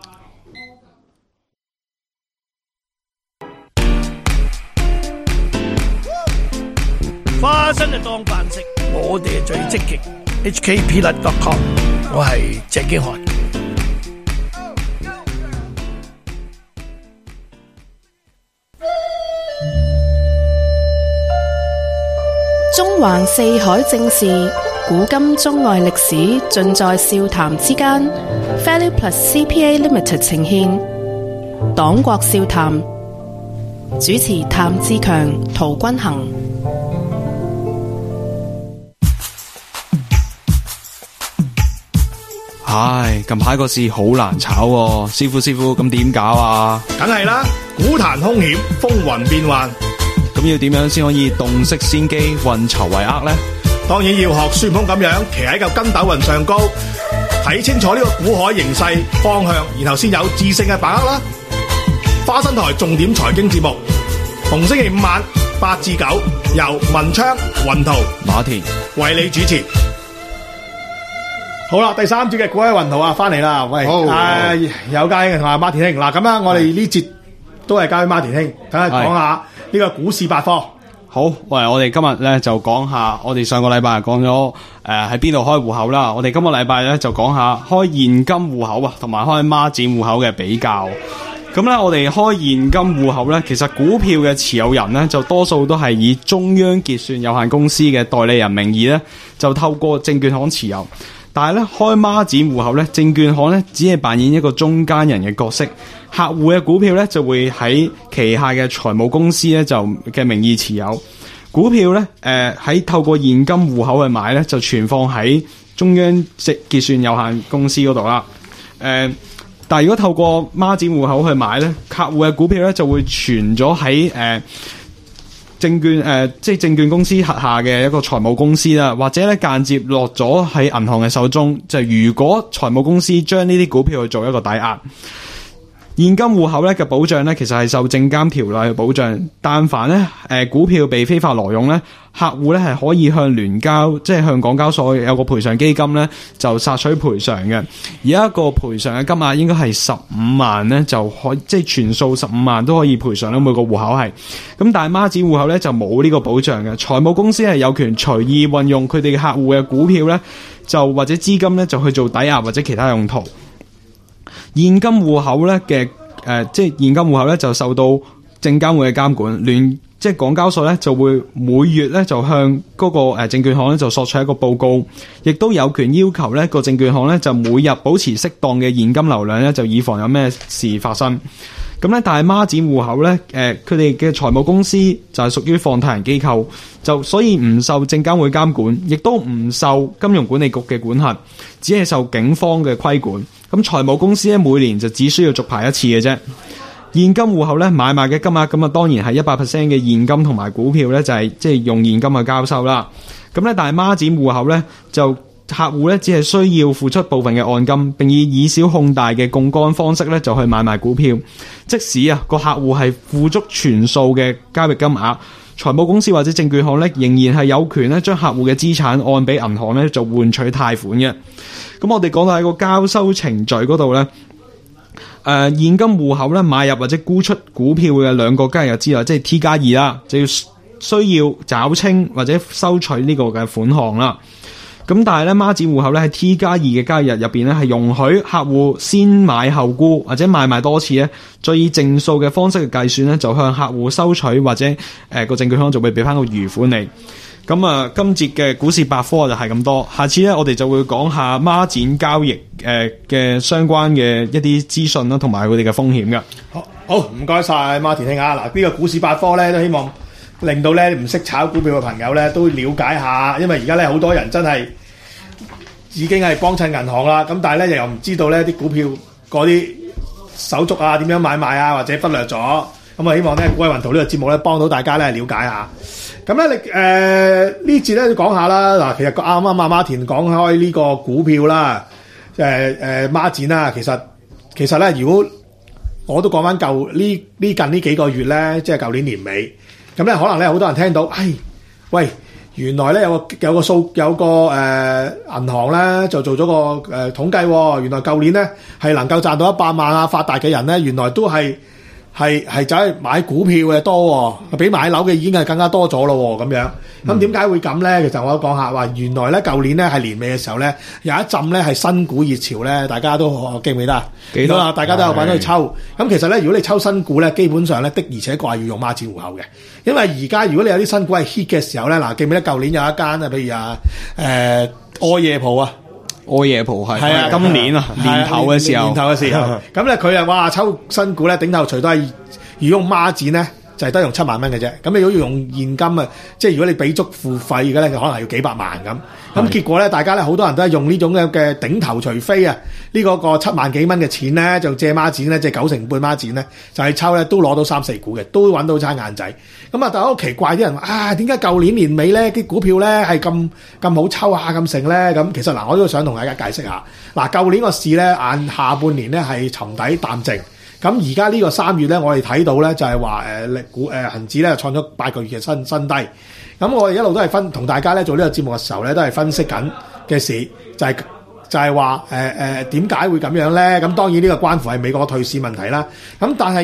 花生就當飯食，我哋係最積極。H K Peanut dot com， 我係鄭經翰。 中環四海正事，古今中外歷史，盡在笑談之間。Value Plus C P A Limited 呈現《黨國笑談》，主持譚志強、陶君行。 唉，近排個市好難炒喎，師傅師傅咁點搞啊？ 梗係啦，股壇兇險，風雲變幻。 咁要點樣先可以洞悉先機，運籌帷幄呢？ 當然要學孫悟空咁樣，騎喺嚿筋斗雲上高，睇清楚呢個股海形勢方向，然後先有智勝嘅把握啦。花生台重點財經節目，逢星期五晚八至九，由文昌、雲圖、 馬田為你主持。好啦，第三節嘅股海雲圖啊，翻嚟啦！喂，誒、呃，有家兄同阿馬田兄，嗱咁啊，我哋呢節都係交俾馬田兄，等下講下呢個股市百科。 好，喂，我哋今日咧就講下，我哋上個禮拜講咗誒喺邊度開戶口啦，我哋今個禮拜咧就講下開現金戶口啊，同埋開孖展戶口嘅比較。咁咧，我哋開現金戶口咧，其實股票嘅持有人咧，就多數都係以中央結算有限公司嘅代理人名義咧，就透過證券行持有。但係咧，開孖展戶口咧，證券行咧只係扮演一個中間人嘅角色，客戶嘅股票咧就會喺旗下嘅財務公司咧就嘅名義持有。股票咧，誒、呃、喺透過現金戶口去買咧，就存放喺中央結算有限公司嗰度啦。誒、呃。但係如果透過孖展戶口去買咧，客戶嘅股票咧就會存咗喺誒證券誒、呃，即係證券公司轄下嘅一個財務公司啦，或者咧間接落咗喺銀行嘅手中。就係如果財務公司將呢啲股票去做一個抵押，現金戶口咧嘅保障咧，其實係受證監條例去保障。但凡咧誒、呃、股票被非法挪用咧，客戶咧係可以向聯交，即係向港交所有個賠償基金咧，就索取賠償嘅。而一個賠償嘅金額應該係十五萬咧，就可即係全數十五萬都可以賠償啦。每個戶口係咁，但係孖展戶口咧就冇呢個保障嘅。財務公司係有權隨意運用佢哋嘅客戶嘅股票咧，就或者資金咧就去做抵押或者其他用途。現金戶口咧嘅誒，即係現金戶口咧就受到證監會嘅監管，聯即係港交所咧就會每月咧就向嗰個誒證券行咧就索取一個報告，亦都有權要求咧個證券行咧就每日保持適當嘅現金流量咧，就以防有咩事發生。咁咧，但係孖展戶口咧，誒佢哋嘅財務公司就係屬於放貸人機構，就所以唔受證監會監管，亦都唔受金融管理局嘅管轄，只係受警方嘅規管。咁財務公司咧每年就只需要續牌一次嘅啫。現金戶口咧買賣嘅金額咁啊，當然係一百 percent 嘅現金同埋股票咧，就係即係用現金去交收啦。咁咧，但係孖展戶口咧就客戶咧只係需要付出部分嘅按金，並以以小控大嘅槓桿方式咧就去買賣股票。即使啊個客戶係付足全數嘅交易金額，財務公司或者證券行咧仍然係有權咧將客戶嘅資產按俾銀行咧就換取貸款嘅。咁我哋講到喺個交收程序嗰度咧，誒、呃、現金戶口咧買入或者沽出股票嘅兩個交易日之內，即係 T 加二啦，就要需要找清或者收取呢個嘅款項啦。咁但係咧孖展戶口咧喺 T 加二嘅交易日入邊咧係容許客戶先買後沽或者買賣多次咧，再以正數嘅方式去計算咧，就向客戶收取或者誒個、呃、證券行就會俾翻個餘款你。咁啊，今節嘅股市百科就係咁多，下次咧我哋就會講下孖展交易誒嘅相關嘅一啲資訊啦，同埋佢哋嘅風險嘅。 好，好唔該晒馬田兄啊！嗱，呢個股市百科咧都希望令到咧唔識炒股票嘅朋友咧都了解下，因為而家咧好多人真係已經係幫襯銀行啦，咁但係咧又唔知道咧啲股票嗰啲手續啊點樣買賣啊，或者忽略咗，咁啊希望咧股海雲圖呢個節目咧幫到大家咧了解下。咁咧你誒、呃、呢節咧講下啦，嗱其實啱啱阿馬田講開呢個股票啦，誒誒孖展啦，其實其實咧如果我都講翻舊呢呢近呢幾個月咧，即係舊年年尾，咁咧可能咧好多人聽到，唉喂。原來咧有個有個數有個誒、呃、銀行咧就做咗個誒、呃、統計、哦，原來舊年咧係能夠賺到一百萬啊發達嘅人咧，原來都係係係走去買股票嘅多、哦，比買樓嘅已經係更加多咗咯咁樣。咁點解會咁咧？其實我都講下話，原來咧舊年咧係年尾嘅時候咧有一陣咧係新股熱潮咧，大家都記唔記得啊？記得啊！大家都有揾去抽。咁其實咧，如果你抽新股咧，基本上咧的而且確係要用孖展戶口嘅。因為而家如果你有啲新股係 hit 嘅時候咧，嗱記唔記得舊年有一間啊，譬如啊誒愛夜蒲啊， 愛夜蒲係係啊， 今年啊年頭嘅時候， 年頭嘅時候，咁咧佢啊哇抽新股咧頂頭除都係如果用孖展咧。就係得用七萬蚊嘅啫，咁你如果要用現金啊，即係如果你俾足付費嘅咧，可能係要幾百萬咁。咁結果咧，大家咧好多人都係用呢種嘅嘅頂頭除非啊，呢、這個個七萬幾蚊嘅錢咧，就借孖展咧，即係九成半孖展咧，就係、是、抽咧都攞到三四股嘅，都揾到餐眼仔。咁啊，但係好奇怪啲人話啊，點解舊年年尾咧啲股票咧係咁咁好抽啊咁成咧？咁其實嗱，我都想同大家解釋下。嗱，舊年個市咧，眼下半年咧係沉底淡靜。咁而家呢個三月咧，我哋睇到咧就係話誒力股誒恆指咧創咗八個月嘅新新低。咁我哋一路都係分同大家咧做呢個節目嘅時候咧，都係分析緊嘅事，就係、是、就係話誒誒點解會咁樣咧？咁當然呢個關乎係美國退市問題啦。咁但係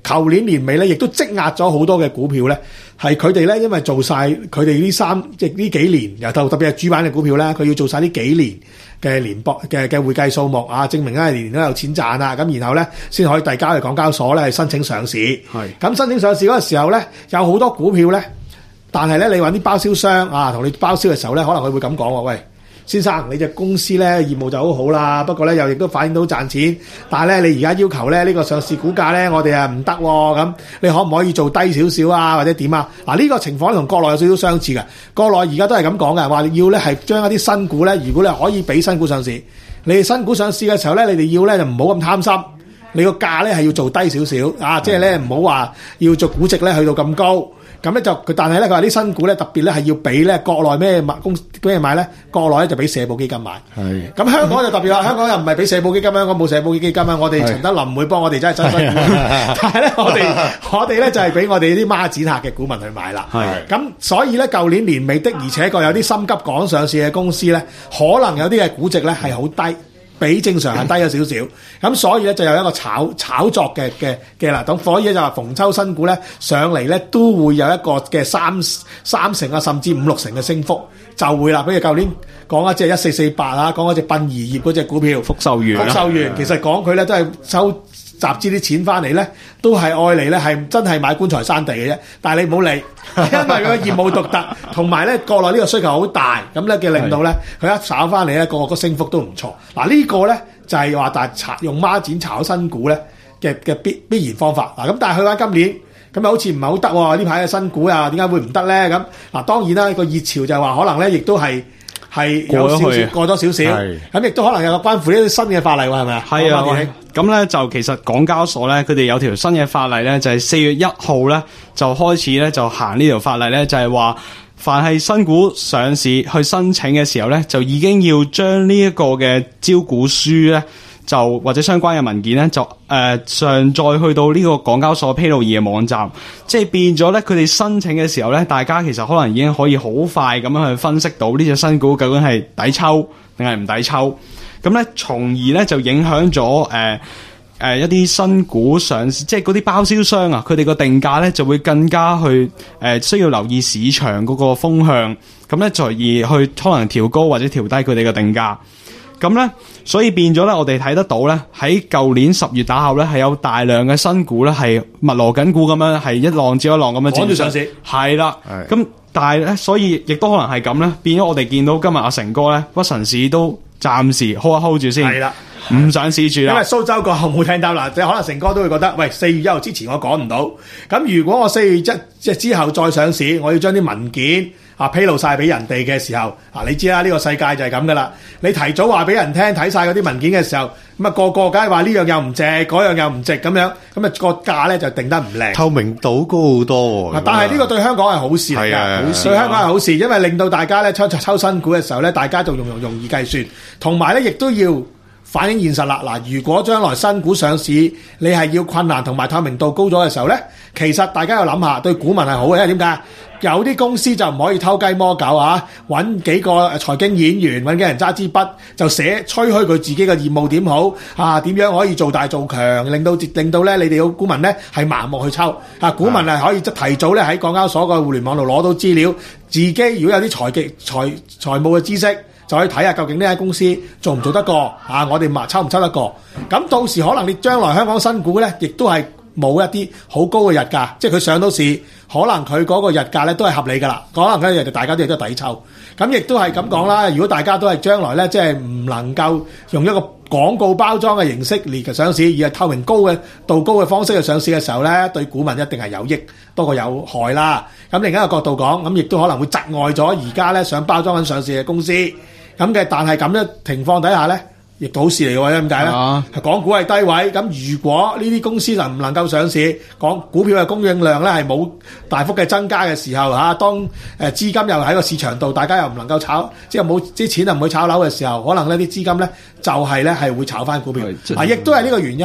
舊年年尾咧，亦都積壓咗好多嘅股票咧，係佢哋咧，因為做晒佢哋呢三即係呢幾年，又特特別係主板嘅股票咧，佢要做晒呢幾年嘅年報嘅嘅會計數目啊，證明咧年年都有錢賺啊，咁然後咧先可以遞交去港交所咧，係申請上市。係咁申請上市嗰個時候咧，有好多股票咧，但係咧你揾啲包銷商啊，同你包銷嘅時候咧，可能佢會咁講喎，喂。先生，你隻公司咧業務就好好啦，不過咧又亦都反映到賺錢，但係咧你而家要求咧呢個上市股價咧，我哋啊唔得喎，咁你可唔可以做低少少啊，或者點啊？嗱呢個情況同國內有少少相似嘅，國內而家都係咁講嘅，話要咧係將一啲新股咧，如果你可以俾新股上市，你哋新股上市嘅時候咧，你哋要咧就唔好咁貪心，你個價咧係要做低少少啊，即係咧唔好話要做估值咧去到咁高。咁咧就佢，但係咧佢話啲新股咧特別咧係要俾咧國內咩買公咩買咧？國內咧就俾社保基金買。係。咁香港就特別啦，香港又唔係俾社保基金，香港冇社保基金啊！我哋陳德霖唔會幫我哋真係真新股，但係咧我哋我哋咧就係俾我哋啲孖展客嘅股民去買啦。係。咁所以咧舊年年尾的而且確有啲心急趕上市嘅公司咧，可能有啲嘅估值咧係好低。比正常係低咗少少，咁所以咧就有一個炒炒作嘅嘅嘅啦，咁所以咧就話逢抽新股咧上嚟咧都會有一個嘅三三成啊，甚至五六成嘅升幅就會啦。比如舊年講一隻一四四八啊，講嗰隻殯儀業嗰隻股票福壽園， 福壽園其實講佢咧都係收集資啲錢翻嚟咧，都係愛嚟咧係真係買棺材山地嘅啫。但係你唔好理，因為佢個業務獨特，同埋咧國內呢個需求好大，咁咧嘅令到咧佢一炒翻嚟咧個個升幅都唔錯。嗱、這個、呢個咧就係話但係用孖展炒新股咧嘅嘅必必然方法。嗱咁但係去翻今年咁又好似唔係好得喎，呢排嘅新股啊點解會唔得咧？咁嗱當然啦，個熱潮就係話可能咧亦都係。係有少少過多少少，咁亦都可能有個關乎呢啲新嘅法例喎，係咪啊？ 係啊，咁咧就其實港交所咧，佢哋有條新嘅法例咧，就係四月一號咧就開始咧就行呢條法例咧，就係話凡係新股上市去申請嘅時候咧，就已經要將呢一個嘅招股書咧。就或者相關嘅文件咧，就誒、呃、上載去到呢個港交所披露易嘅網站，即係變咗咧，佢哋申請嘅時候咧，大家其實可能已經可以好快咁樣去分析到呢隻新股究竟係抵抽定係唔抵抽，咁咧從而咧就影響咗誒誒一啲新股上市，即係嗰啲包銷商啊，佢哋個定價咧就會更加去誒、呃、需要留意市場嗰個風向，咁咧從而去可能調高或者調低佢哋嘅定價。咁咧，所以變咗咧，我哋睇得到咧，喺舊年十月打後咧，係有大量嘅新股咧，係密鑼緊鼓咁樣，係一浪接一浪咁樣趕住上市。 係啦，咁但係咧，所以亦都可能係咁咧，變咗我哋見到今日阿成哥咧，屈臣氏都暫時 hold 一 hold 住先。係啦。唔上市住啦，因為蘇州個後冇聽到啦，即係可能成哥都會覺得，喂，四月一號之前我趕唔到，咁如果我四月一即係之後再上市，我要將啲文件啊披露晒俾人哋嘅時候，啊你知啦，呢個世界就係咁噶啦，你提早話俾人聽睇晒嗰啲文件嘅時候，咁啊個個梗係話呢樣又唔值，嗰樣又唔值咁樣，咁啊個價咧就定得唔靚， 透明度高好多喎。 但係呢個對香港係好事嚟㗎，好事對香港係好事，因為令到大家咧抽抽新股嘅時候咧，大家就容容容易計算，同埋咧亦都要。反映現實啦，嗱，如果將來新股上市，你係要困難同埋透明度高咗嘅時候咧，其實大家要諗下，對股民係好嘅，因為點解？有啲公司就唔可以偷雞摸狗啊，揾幾個財經演員，揾幾人揸支筆就寫吹噓佢自己嘅業務點好啊，點樣可以做大做強，令到令到咧你哋嘅股民咧係盲目去抽啊，股民係可以即提早咧喺港交所個互聯網度攞到資料，自己如果有啲財技財財務嘅知識。就可以睇下究竟呢間公司做唔做得過啊！我哋抽唔抽得過？咁到時可能你將來香港新股咧，亦都係冇一啲好高嘅日價，即係佢上到市，可能佢嗰個日價咧都係合理㗎啦。可能嗰日大家都亦都抵抽。咁亦都係咁講啦。如果大家都係將來咧，即係唔能夠用一個廣告包裝嘅形式嚟上市，而係透明高嘅度高嘅方式去上市嘅時候咧，對股民一定係有益多過有害啦。咁另一個角度講，咁亦都可能會窒礙咗而家咧想包裝緊上市嘅公司。咁嘅，但係咁嘅情況底下咧，亦都好事嚟嘅喎，點解咧？港股係低位，咁如果呢啲公司就唔能夠上市，港股票嘅供應量咧係冇大幅嘅增加嘅時候嚇，當誒資金又喺個市場度，大家又唔能夠炒，即係冇啲錢又唔會炒樓嘅時候，可能呢啲資金咧就係咧係會炒翻股票，啊，亦都係呢個原因咧。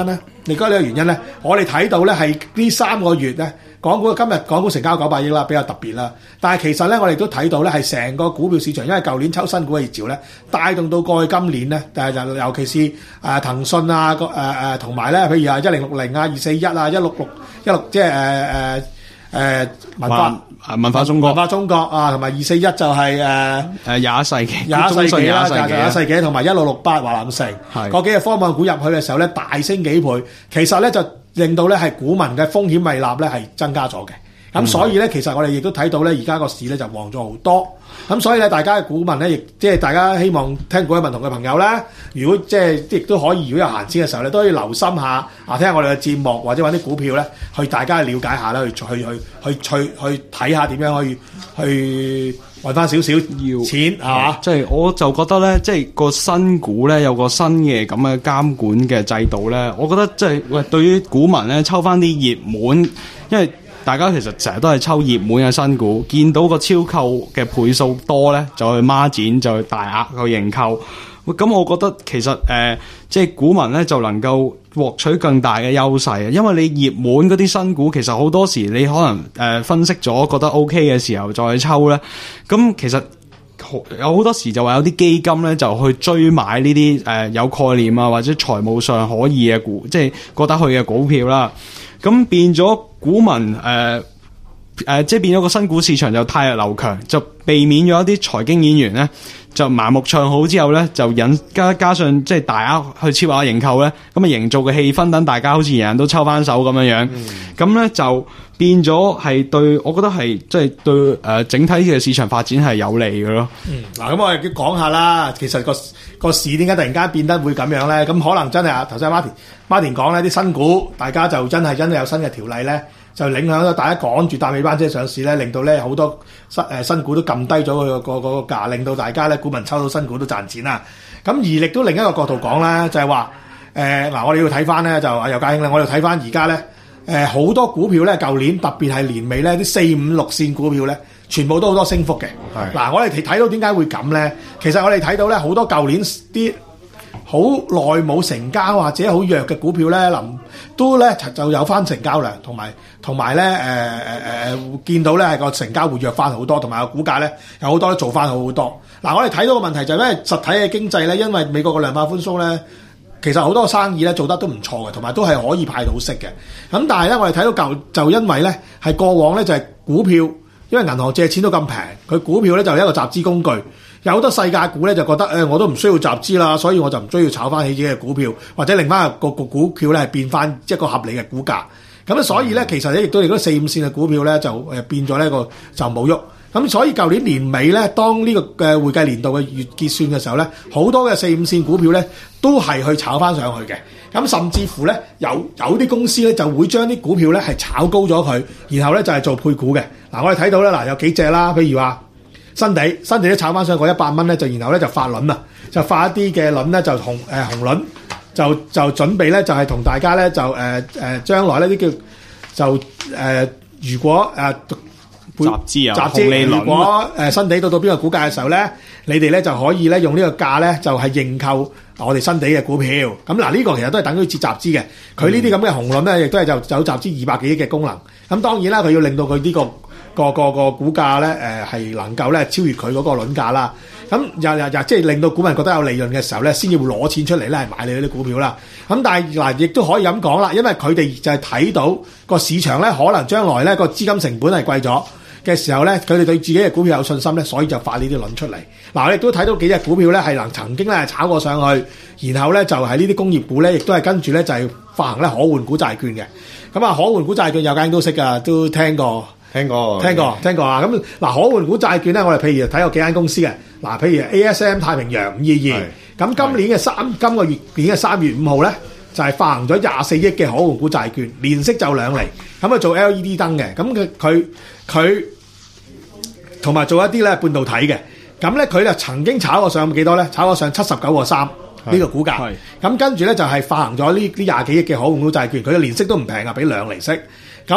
另外呢個原因咧，我哋睇到咧係呢三個月咧，港股今日港股成交九百億啦，比較特別啦。但係其實咧，我哋都睇到咧係成個股票市場，因為舊年抽新股嘅熱潮咧，帶動到過去今年咧，誒就尤其是誒、呃、騰訊啊，個誒誒同埋咧，譬如啊一零六零啊、二四一啊、一六六一六即係誒誒誒文化文化中國、 文化中國啊，同埋二四一就係誒誒廿一世紀、 廿一世紀啦， 廿廿一世紀同埋一六六八華南城，嗰幾隻科網股入去嘅時候咧，大升幾倍，其實咧就令到咧係股民嘅風險胃納咧係增加咗嘅。咁、嗯、所以咧，其實我哋亦都睇到咧，而家個市咧就旺咗好多。咁所以咧，大家嘅股民咧，亦即係大家希望聽股一文同嘅朋友咧，如果即係亦都可以，如果有閒錢嘅時候咧，都可以留心下啊，聽下我哋嘅節目，或者揾啲股票咧，去大家去了解下啦，去去去去去去睇下點樣可以去揾翻少少要錢係嘛？ 即係我就覺得咧，即係個新股咧有個新嘅咁嘅監管嘅制度咧，我覺得即係喂，對於股民咧抽翻啲熱門，因為大家其實成日都係抽熱門嘅新股，見到個超購嘅倍數多咧，就去孖展，就去大額去認購。咁我覺得其實誒、呃，即係股民咧就能夠獲取更大嘅優勢啊！因為你熱門嗰啲新股，其實好多時你可能誒、呃、分析咗覺得 OK 嘅時候再去抽咧，咁其實有好多時就話有啲基金咧就去追買呢啲誒有概念啊或者財務上可以嘅股，即係過得去嘅股票啦。咁變咗股民誒誒、呃呃，即係變咗個新股市場就汰弱留強，就避免咗一啲財經演員咧就盲目唱好之後咧，就引加加上即係大額去超額認購咧，咁啊營造嘅氣氛，等大家好似人人都抽翻手咁樣樣，咁咧、嗯、就變咗係對，我覺得係即係對誒、呃、整體嘅市場發展係有利嘅咯。 嗯，嗱咁我哋講下啦，其實個個市點解突然間變得會咁樣咧？咁可能真係啊頭先 Martin Martin 講咧，啲新股大家就真係真係有新嘅條例咧。就影響咗大家趕住搭尾班車上市咧，令到咧好多新誒新股都撳低咗佢個個個價，令到大家咧股民抽到新股都賺錢啦。咁而亦都另一個角度講咧，就係話誒嗱，我哋要睇翻咧就阿尤家興咧，我哋睇翻而家咧誒好多股票咧，舊年特別係年尾咧啲四五六線股票咧，全部都好多升幅嘅。係嗱，我哋睇到點解會咁咧？其實我哋睇到咧好多舊年啲好耐冇成交或者好弱嘅股票咧，臨都咧就有翻成交量，同埋同埋咧誒誒誒見到咧係個成交活躍翻好多，同埋個股價咧有好多都做翻好好多。嗱，我哋睇到個問題就係因為實體嘅經濟咧，因為美國個量化寬鬆咧，其實好多生意咧做得都唔錯嘅，同埋都係可以派到息嘅。咁但係咧，我哋睇到舊就因為咧係過往咧就係股票，因為銀行借錢都咁平，佢股票咧就係一個集資工具。有好多細價股咧就覺得誒、欸，我都唔需要集資啦，所以我就唔需要炒翻起自己嘅股票，或者令翻個個股票咧係變翻一個合理嘅股價。咁咧，所以咧其實咧亦都亦都四五線嘅股票咧就誒變咗呢個就冇喐。咁所以舊年年尾咧，當呢個嘅會計年度嘅月結算嘅時候咧，好多嘅四五線股票咧都係去炒翻上去嘅。咁甚至乎咧有有啲公司咧就會將啲股票咧係炒高咗佢，然後咧就係、是、做配股嘅。嗱，我哋睇到咧嗱有幾隻啦，譬如話。新地新地都炒翻上過一百蚊咧，就然後咧就發輪啊，就發一啲嘅輪咧就紅誒、呃、紅輪，就就準備咧就係、是、同大家咧就誒誒、呃呃、將來呢啲叫就誒、呃、如果誒、呃、 集資啊集資，如果誒、呃、新地到到邊個股價嘅時候咧，你哋咧就可以咧用呢個價咧就係、是、認購我哋新地嘅股票。咁嗱呢個其實都係等於接集資嘅，佢呢啲咁嘅紅輪咧亦都係就就集資二百幾億嘅功能。咁當然啦，佢要令到佢呢個。個個個股價咧，誒、呃、係能夠咧超越佢嗰個輪價啦。咁又又又即係令到股民覺得有利潤嘅時候咧，先至會攞錢出嚟咧係買你嗰啲股票啦。咁但係嗱，亦都可以咁講啦，因為佢哋就係睇到個市場咧，可能將來咧個資金成本係貴咗嘅時候咧，佢哋對自己嘅股票有信心咧，所以就發呢啲輪出嚟。嗱，我亦都睇到幾隻股票咧係能曾經咧炒過上去，然後咧就係呢啲工業股咧，亦都係跟住咧就係發行咧可換股債券嘅。咁啊，可換股債券有間都識㗎，都聽過。 聽過， 聽過，聽過啊！咁嗱，可換股債券咧，我哋譬如睇過幾間公司嘅，嗱，譬如 A S M 太平洋五二二，咁今年嘅三今個月年嘅三月五號咧，就係、是、發行咗廿四億嘅可換股債券，年息就兩厘，咁啊做 L E D 燈嘅，咁佢佢佢同埋做一啲咧半導體嘅，咁咧佢就曾經炒過上幾多咧？炒過上七十九個三呢個股價，咁跟住咧就係、是、發行咗呢呢廿幾億嘅可換股債券，佢嘅年息都唔平啊，俾兩厘息，咁。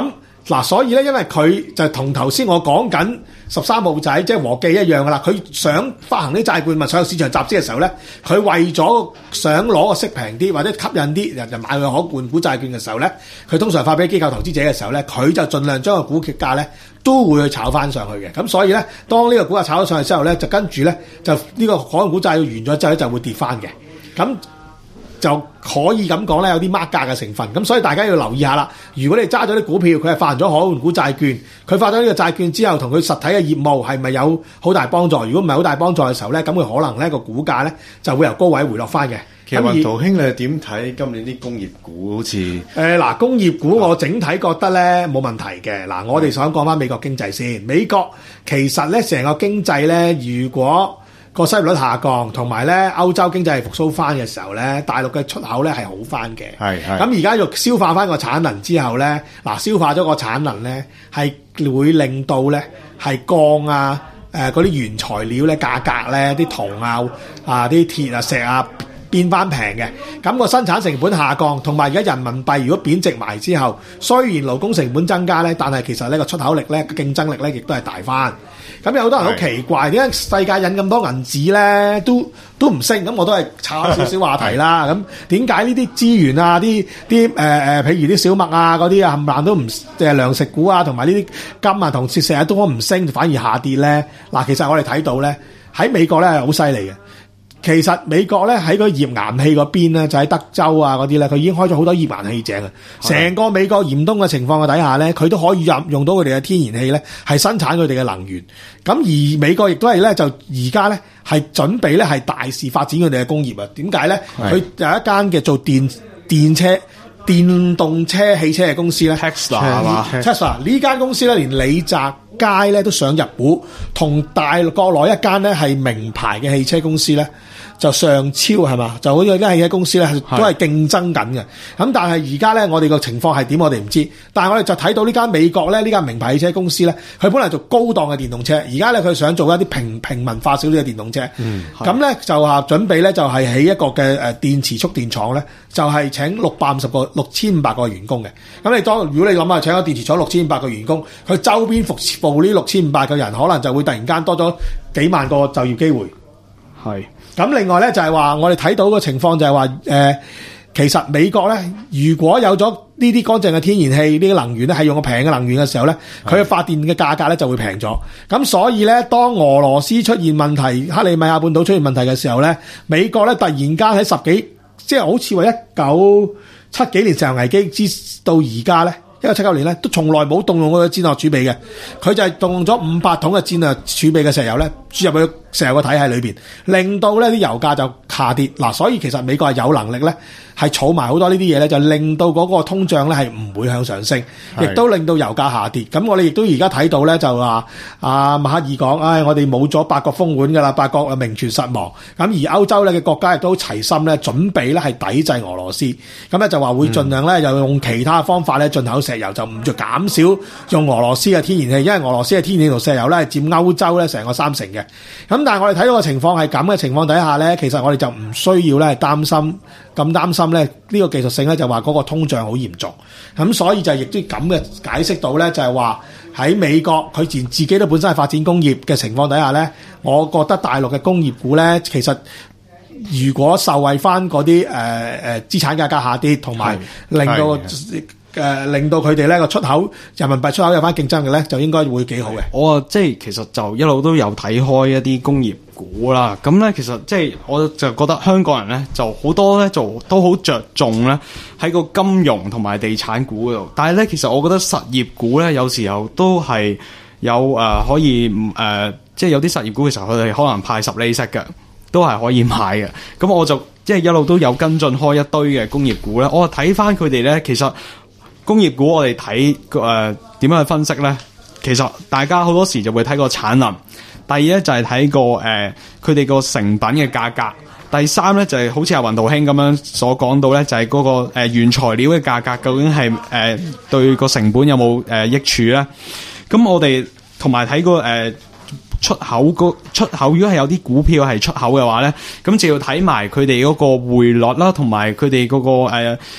嗱，所以咧，因為佢就同頭先我講緊十三號仔即係和記一樣噶啦，佢想發行啲債券咪上市場集資嘅時候咧，佢為咗想攞個息平啲或者吸引啲人就買佢可換股債券嘅時候咧，佢通常發俾機構投資者嘅時候咧，佢就盡量將個股價咧都會去炒翻上去嘅。咁所以咧，當呢個股價炒咗上去之後咧，就跟住咧就呢個可換股債完咗之後咧就會跌翻嘅。咁就可以咁講咧，有啲孖價嘅成分，咁所以大家要留意下啦。如果你揸咗啲股票，佢係發行咗可換股債券，佢發咗呢個債券之後，同佢實體嘅業務係咪有好大幫助？如果唔係好大幫助嘅時候咧，咁佢可能咧個股價咧就會由高位回落翻嘅。 其實雲圖兄，你係點睇今年啲工業股好似？誒嗱、呃，工業股我整體覺得咧冇問題嘅。嗱，我哋想講翻美國經濟先。美國其實咧成個經濟咧，如果個失業率下降，同埋咧歐洲經濟係復甦翻嘅時候咧，大陸嘅出口咧係好翻嘅。係係。咁而家又消化翻個產能之後咧，嗱消化咗個產能咧，係會令到咧係鋼啊、誒嗰啲原材料咧價格咧，啲銅啊、啊啲鐵啊、石啊變翻平嘅。咁個生產成本下降，同埋而家人民幣如果貶值埋之後，雖然勞工成本增加咧，但係其實呢個出口力咧、競爭力咧亦都係大翻。咁有好多人好奇怪，點解世界印咁多銀紙咧，都都唔升？咁我都係炒少少話題啦。咁點解呢啲資源啊、啲啲誒誒，譬如啲小麥啊嗰啲啊，冚唪唥都唔誒糧食股啊，同埋呢啲金啊同石啊都唔升，反而下跌咧？嗱，其實我哋睇到咧，喺美國咧係好犀利嘅。其實美國咧喺個頁岩氣嗰邊咧，就喺德州啊嗰啲咧，佢已經開咗好多頁岩氣井啊！成個美國嚴冬嘅情況嘅底下咧，佢都可以用用到佢哋嘅天然氣咧，係生產佢哋嘅能源。咁而美國亦都係咧，就而家咧係準備咧係大肆發展佢哋嘅工業啊！點解咧？佢有一間嘅做電電車、電動車汽車嘅公司咧 ，Tesla 係嘛 ？Tesla 呢間公司咧，連李澤楷咧都想入股，同大陸國內一間咧係名牌嘅汽車公司咧。就上超係嘛，就好似間汽車公司咧，都係競爭緊嘅。咁但係而家咧，我哋個情況係點，我哋唔知。但係我哋就睇到呢間美國咧，呢間名牌汽車公司咧，佢本嚟做高檔嘅電動車，而家咧佢想做一啲平平民化少少嘅電動車。咁、嗯、咧就話準備咧就係起一個嘅誒電池蓄電廠咧，就係、是、請六百五十個六千五百個員工嘅。咁你當如果你諗下請個電池廠六千五百個員工，佢周邊服務呢六千五百個人，可能就會突然間多咗幾萬個就業機會。係。咁另外咧就係話，我哋睇到個情況就係話，誒、呃，其實美國咧，如果有咗呢啲乾淨嘅天然氣呢啲能源咧，係用個平嘅能源嘅時候咧，佢嘅發電嘅價格咧就會平咗。咁所以咧，當俄羅斯出現問題，克里米亞半島出現問題嘅時候咧，美國咧突然間喺十幾，即係好似話一九七幾年石油危機至到而家咧。一九七九年咧，都從來冇動用嗰個戰略儲備嘅，佢就係動用咗五百桶嘅戰略儲備嘅石油咧，注入去石油嘅體系裏邊，令到咧啲油價就下跌。嗱，所以其實美國係有能力咧，係儲埋好多呢啲嘢咧，就令到嗰個通脹咧係唔會向上升，亦都令到油價下跌。咁我哋亦都而家睇到咧，就話阿默克爾講，唉、哎，我哋冇咗八國封碗㗎啦，八國名存實亡。咁而歐洲咧嘅國家亦都齊心咧，準備咧係抵制俄羅斯。咁咧就話會盡量咧，又用其他方法咧進口石油，就唔再減少用俄羅斯嘅天然氣，因為俄羅斯嘅天然氣同石油咧係佔歐洲咧成個三成嘅。咁但係我哋睇到嘅情況係咁嘅情況底下咧，其實我哋就唔需要咧擔心咁擔心咧呢個技術性咧，就話嗰個通脹好嚴重。咁所以就亦都咁嘅解釋到咧，就係話喺美國佢自自己都本身係發展工業嘅情況底下咧，我覺得大陸嘅工業股咧，其實如果受惠翻嗰啲誒誒資產價格下跌，同埋令到誒、呃、令到佢哋咧個出口人民幣出口有翻競爭力咧，就應該會幾好嘅。 我啊即係其實就一路都有睇開一啲工業股啦。咁咧其實即係我就覺得香港人咧就好多咧就都好着重咧喺個金融同埋地產股嗰度。但係咧其實我覺得實業股咧有時候都係有誒、呃、可以誒、呃、即係有啲實業股嘅時候佢哋可能派十厘息嘅，都係可以買嘅。咁我就即係一路都有跟進開一堆嘅工業股咧。我睇翻佢哋咧，其實工業股我哋睇誒點樣去分析咧？其實大家好多時就會睇個產能，第二咧就係睇個誒佢哋個成品嘅價格，第三咧就係、是、好似阿雲圖兄咁樣所講到咧，就係、是、嗰、那個誒、呃、原材料嘅價格究竟係誒、呃、對個成本有冇誒、呃、益處咧？咁我哋同埋睇個誒、呃、出口個出口，如果係有啲股票係出口嘅話咧，咁就要睇埋佢哋嗰個匯率啦，同埋佢哋嗰個誒。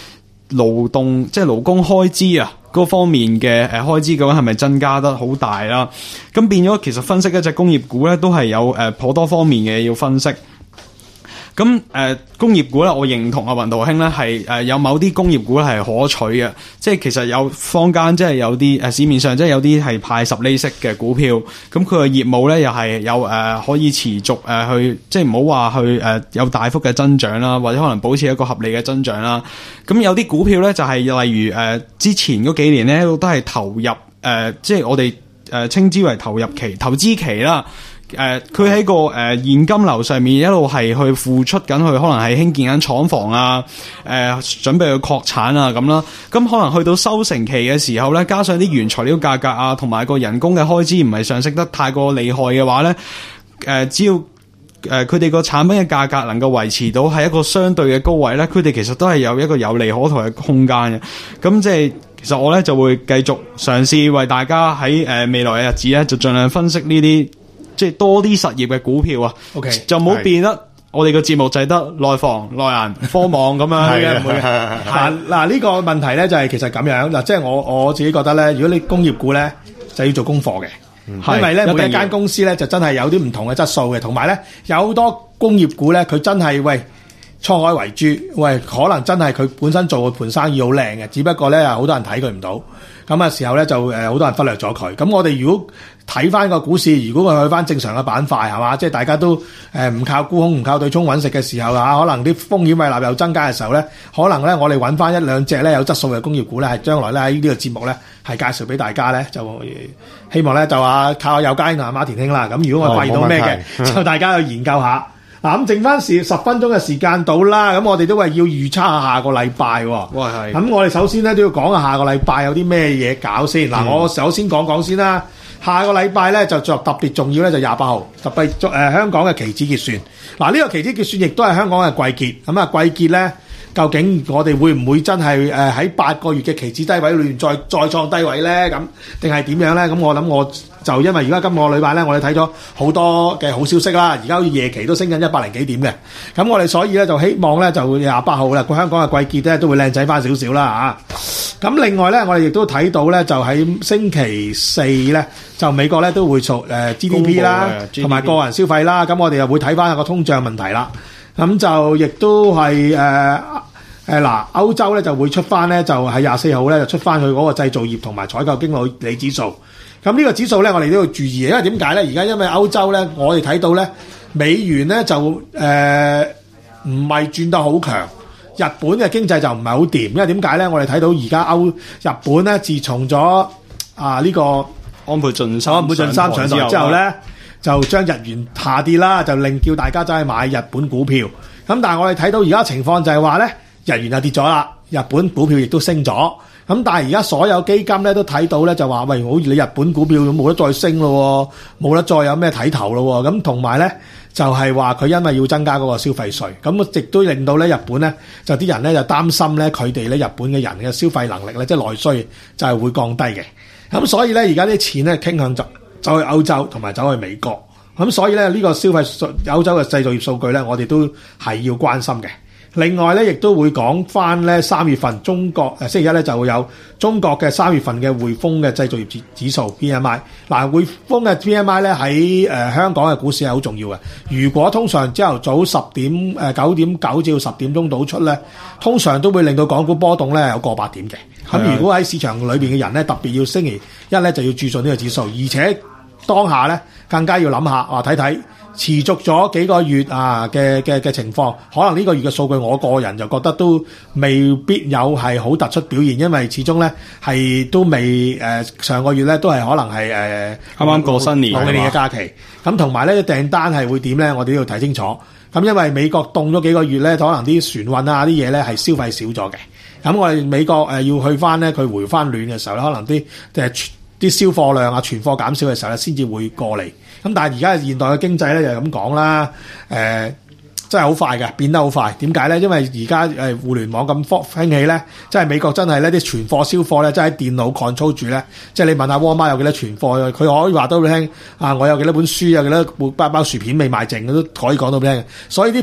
勞動即係勞工開支啊嗰方面嘅誒開支究竟係咪增加得好大啦？咁變咗其實分析一隻工業股咧，都係有誒頗多方面嘅要分析。咁誒、呃、工業股咧，我認同阿雲圖兄咧係誒有某啲工業股咧係可取嘅，即係其實有坊間即係有啲誒、呃、市面上即係有啲係派十厘息嘅股票，咁佢嘅業務咧又係有誒、呃、可以持續誒、呃、去，即係唔好話去誒、呃、有大幅嘅增長啦，或者可能保持一個合理嘅增長啦。咁有啲股票咧就係、是、例如誒、呃、之前嗰幾年咧都係投入誒、呃，即係我哋誒、呃、稱之為投入期、投資期啦。誒，佢喺個誒、呃、現金流上面一路係去付出緊，去可能係興建緊廠房啊，誒、呃、準備去擴產啊咁啦。咁可能去到收成期嘅時候咧，加上啲原材料價格啊，同埋個人工嘅開支唔係上升得太過厲害嘅話咧，誒、呃、只要誒佢哋個產品嘅價格能夠維持到係一個相對嘅高位咧，佢哋其實都係有一個有利可圖嘅空間嘅。咁即係其實我咧就會繼續嘗試為大家喺誒、呃、未來嘅日子咧，就盡量分析呢啲。即係多啲實業嘅股票啊 ，OK， 就唔好變得我哋個節目就係得內房、內銀、科網咁樣嘅，唔會嘅。 嗱嗱呢個問題咧就係其實咁樣嗱，即係我我自己覺得咧，如果你工業股咧就要做功課嘅，嗯、因為咧每一間公司咧就真係有啲唔同嘅質素嘅，同埋咧有好多工業股咧佢真係喂滄海遺珠，喂可能真係佢本身做嘅盤生意好靚嘅，只不過咧好多人睇佢唔到。咁嘅時候咧就誒好多人忽略咗佢。咁我哋如果睇翻個股市，如果佢去翻正常嘅板塊係嘛，即係大家都誒唔靠沽空唔靠對沖揾食嘅時候啊，可能啲風險胃納又增加嘅時候咧，可能咧我哋揾翻一兩隻咧有質素嘅工業股咧，係將來咧喺呢個節目咧係介紹俾大家咧，就希望咧就話靠有街啊馬田兄啦。咁如果我發現到咩嘅，就大家去研究下。嗱咁剩翻時十分鐘嘅時間到啦，咁我哋都係要預測下下個禮拜喎。 哇係！ 咁我哋首先咧都要講下下個禮拜有啲咩嘢搞先。嗱、嗯，我首先講講先啦。下個禮拜咧就作特別重要咧，就廿八號特別誒、呃、香港嘅期指結算。嗱，呢個期指結算亦都係香港嘅季結。咁啊季結咧，究竟我哋會唔會真係誒喺八個月嘅期指低位裏面再再創低位咧？咁定係點樣咧？咁我諗我就因為而家今個禮拜咧，我哋睇咗好多嘅好消息啦。而家好似夜期都升緊一百零幾點嘅。咁我哋所以咧就希望咧就廿八號啦，個香港嘅季結咧都會靚仔翻少少啦嚇。咁另外咧，我哋亦都睇到咧，就喺星期四咧，就美國咧都會做誒 G D P 啦，同埋個人消費啦。咁我哋又會睇翻個通脹問題啦。咁就亦都係誒誒嗱，歐洲咧就會出翻咧，就喺廿四號咧就出翻佢嗰個製造業同埋採購經理指數。咁呢個指數咧，我哋都要注意，因為點解咧？而家因為歐洲咧，我哋睇到咧美元咧就誒唔係轉得好強，日本嘅經濟就唔係好掂。因為點解咧？我哋睇到而家歐日本咧，自從咗啊呢個安倍晉三安倍晉三上台之後咧，就將日元下跌啦，就令叫大家走去買日本股票。咁但係我哋睇到而家情況就係話咧，日元就跌咗啦，日本股票亦都升咗。咁但係而家所有基金咧都睇到咧，就話喂，好似你日本股票冇得再升咯，冇得再有咩睇頭咯。咁同埋咧就係話佢因為要增加嗰個消費稅，咁亦都令到咧日本咧就啲人咧就擔心咧佢哋咧日本嘅人嘅消費能力咧即係內需就係會降低嘅。咁所以咧而家啲錢咧傾向就走去歐洲同埋走去美國。咁所以咧呢個消費歐洲嘅製造業數據咧，我哋都係要關心嘅。另外咧，亦都會講翻咧三月份中國誒星期一咧就會有中國嘅三月份嘅匯豐嘅製造業指指數 P M I。嗱，匯豐嘅 P M I 咧喺誒香港嘅股市係好重要嘅。如果通常朝頭早十點誒九點九至到十點鐘到出咧，通常都會令到港股波動咧有過百點嘅。咁如果喺市場裏邊嘅人咧，特別要星期一咧就要注重呢個指數，而且當下咧更加要諗下啊睇睇。持續咗幾個月啊嘅嘅嘅情況，可能呢個月嘅數據，我個人就覺得都未必有係好突出表現，因為始終咧係都未誒、呃、上個月咧都係可能係誒啱啱過新年， 農曆年嘅假期，咁同埋咧訂單係會點咧，我哋都要睇清楚。咁因為美國凍咗幾個月咧，可能啲船運啊啲嘢咧係消費少咗嘅。咁我哋美國誒要去翻咧，佢回翻暖嘅時候咧，可能啲誒啲銷貨量啊、存貨減少嘅時候咧，先至會過嚟。咁但係而家現代嘅經濟咧就咁講啦，誒、呃、真係好快嘅，變得好快。點解咧？因為而家誒互聯網咁興起咧，即係美國真係咧啲存貨銷貨咧，即係喺電腦 control 住咧。即係你問下沃爾瑪有幾多存貨，佢可以話到俾你聽。啊，我有幾多本書，有幾多包包薯片未賣剩，都可以講到俾你聽。所以啲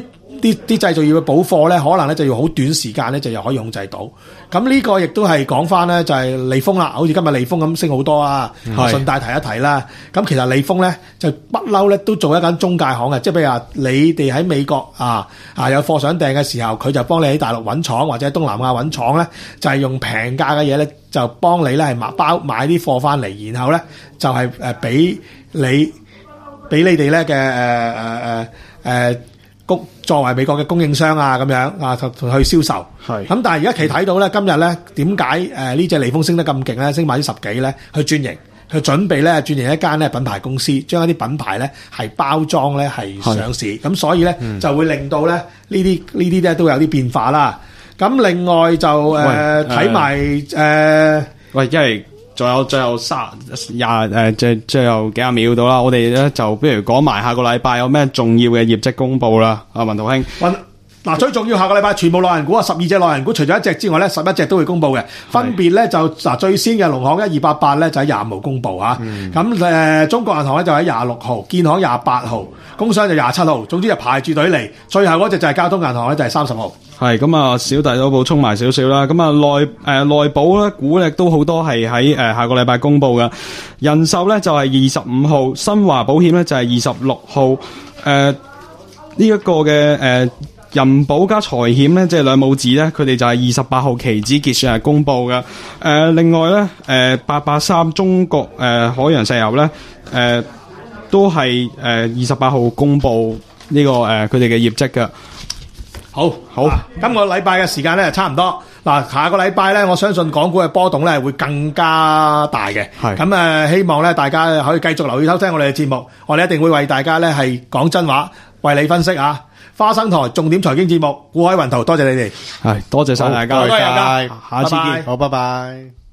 啲啲製造業嘅補貨咧，可能咧就要好短時間咧就又可以控制到。咁呢個亦都係講翻咧，就係利豐啦，好似今日利豐咁升好多啊。順帶提一提啦。咁其實利豐咧就不嬲咧都做一間中介行嘅，即係譬如話你哋喺美國啊啊有貨想訂嘅時候，佢就幫你喺大陸揾廠或者喺東南亞揾廠咧，就係用平價嘅嘢咧就幫你咧係買包買啲貨翻嚟，然後咧就係誒俾你俾你哋咧嘅誒誒誒誒供作為美國嘅供應商啊咁樣啊去銷售。係咁，但係而家企睇到咧，今日咧點解誒呢隻利豐升得咁勁咧，升埋啲十幾咧，去轉型，去準備咧轉型一間咧品牌公司，將一啲品牌咧係包裝咧係上市，咁所以咧、嗯、就會令到咧呢啲呢啲咧都有啲變化啦。咁另外就誒睇埋誒，喂，因為仲有最後三廿誒，最最後幾廿秒到啦，我哋咧就不如講埋下個禮拜有咩重要嘅業績公布啦。阿文圖兄。嗱，最重要下個禮拜全部內銀股啊，十二隻內銀股，除咗一隻之外咧，十一隻都會公布嘅。分別咧就嗱，最先嘅農行一二八八咧就喺廿五號公布嚇。咁、嗯、誒、呃，中國銀行咧就喺廿六號，建行廿八號，工商就廿七號。總之就排住隊嚟。最後嗰隻就係交通銀行咧，就係三十號。係咁啊，小弟都補充埋少少啦。咁啊，內誒內保咧股咧都好多係喺誒下個禮拜公布嘅。人壽咧就係二十五號，新華保險咧就係二十六號。誒呢一個嘅誒。呃人保加財險咧，即係兩母子咧，佢哋就係二十八號期指結算係公布嘅。誒、呃，另外咧，誒八八三中國誒、呃、海洋石油咧，誒、呃、都係誒二十八號公布呢、這個誒佢哋嘅業績嘅。好，好，啊、今個禮拜嘅時間咧差唔多。嗱，下個禮拜咧，我相信港股嘅波動咧會更加大嘅。係咁誒，希望咧大家可以繼續留意收聽我哋嘅節目，我哋一定會為大家咧係講真話，為你分析啊！花生台重點財經節目，股海雲圖，多謝你哋，係多謝晒大家，多謝大家，下次見，好，拜拜。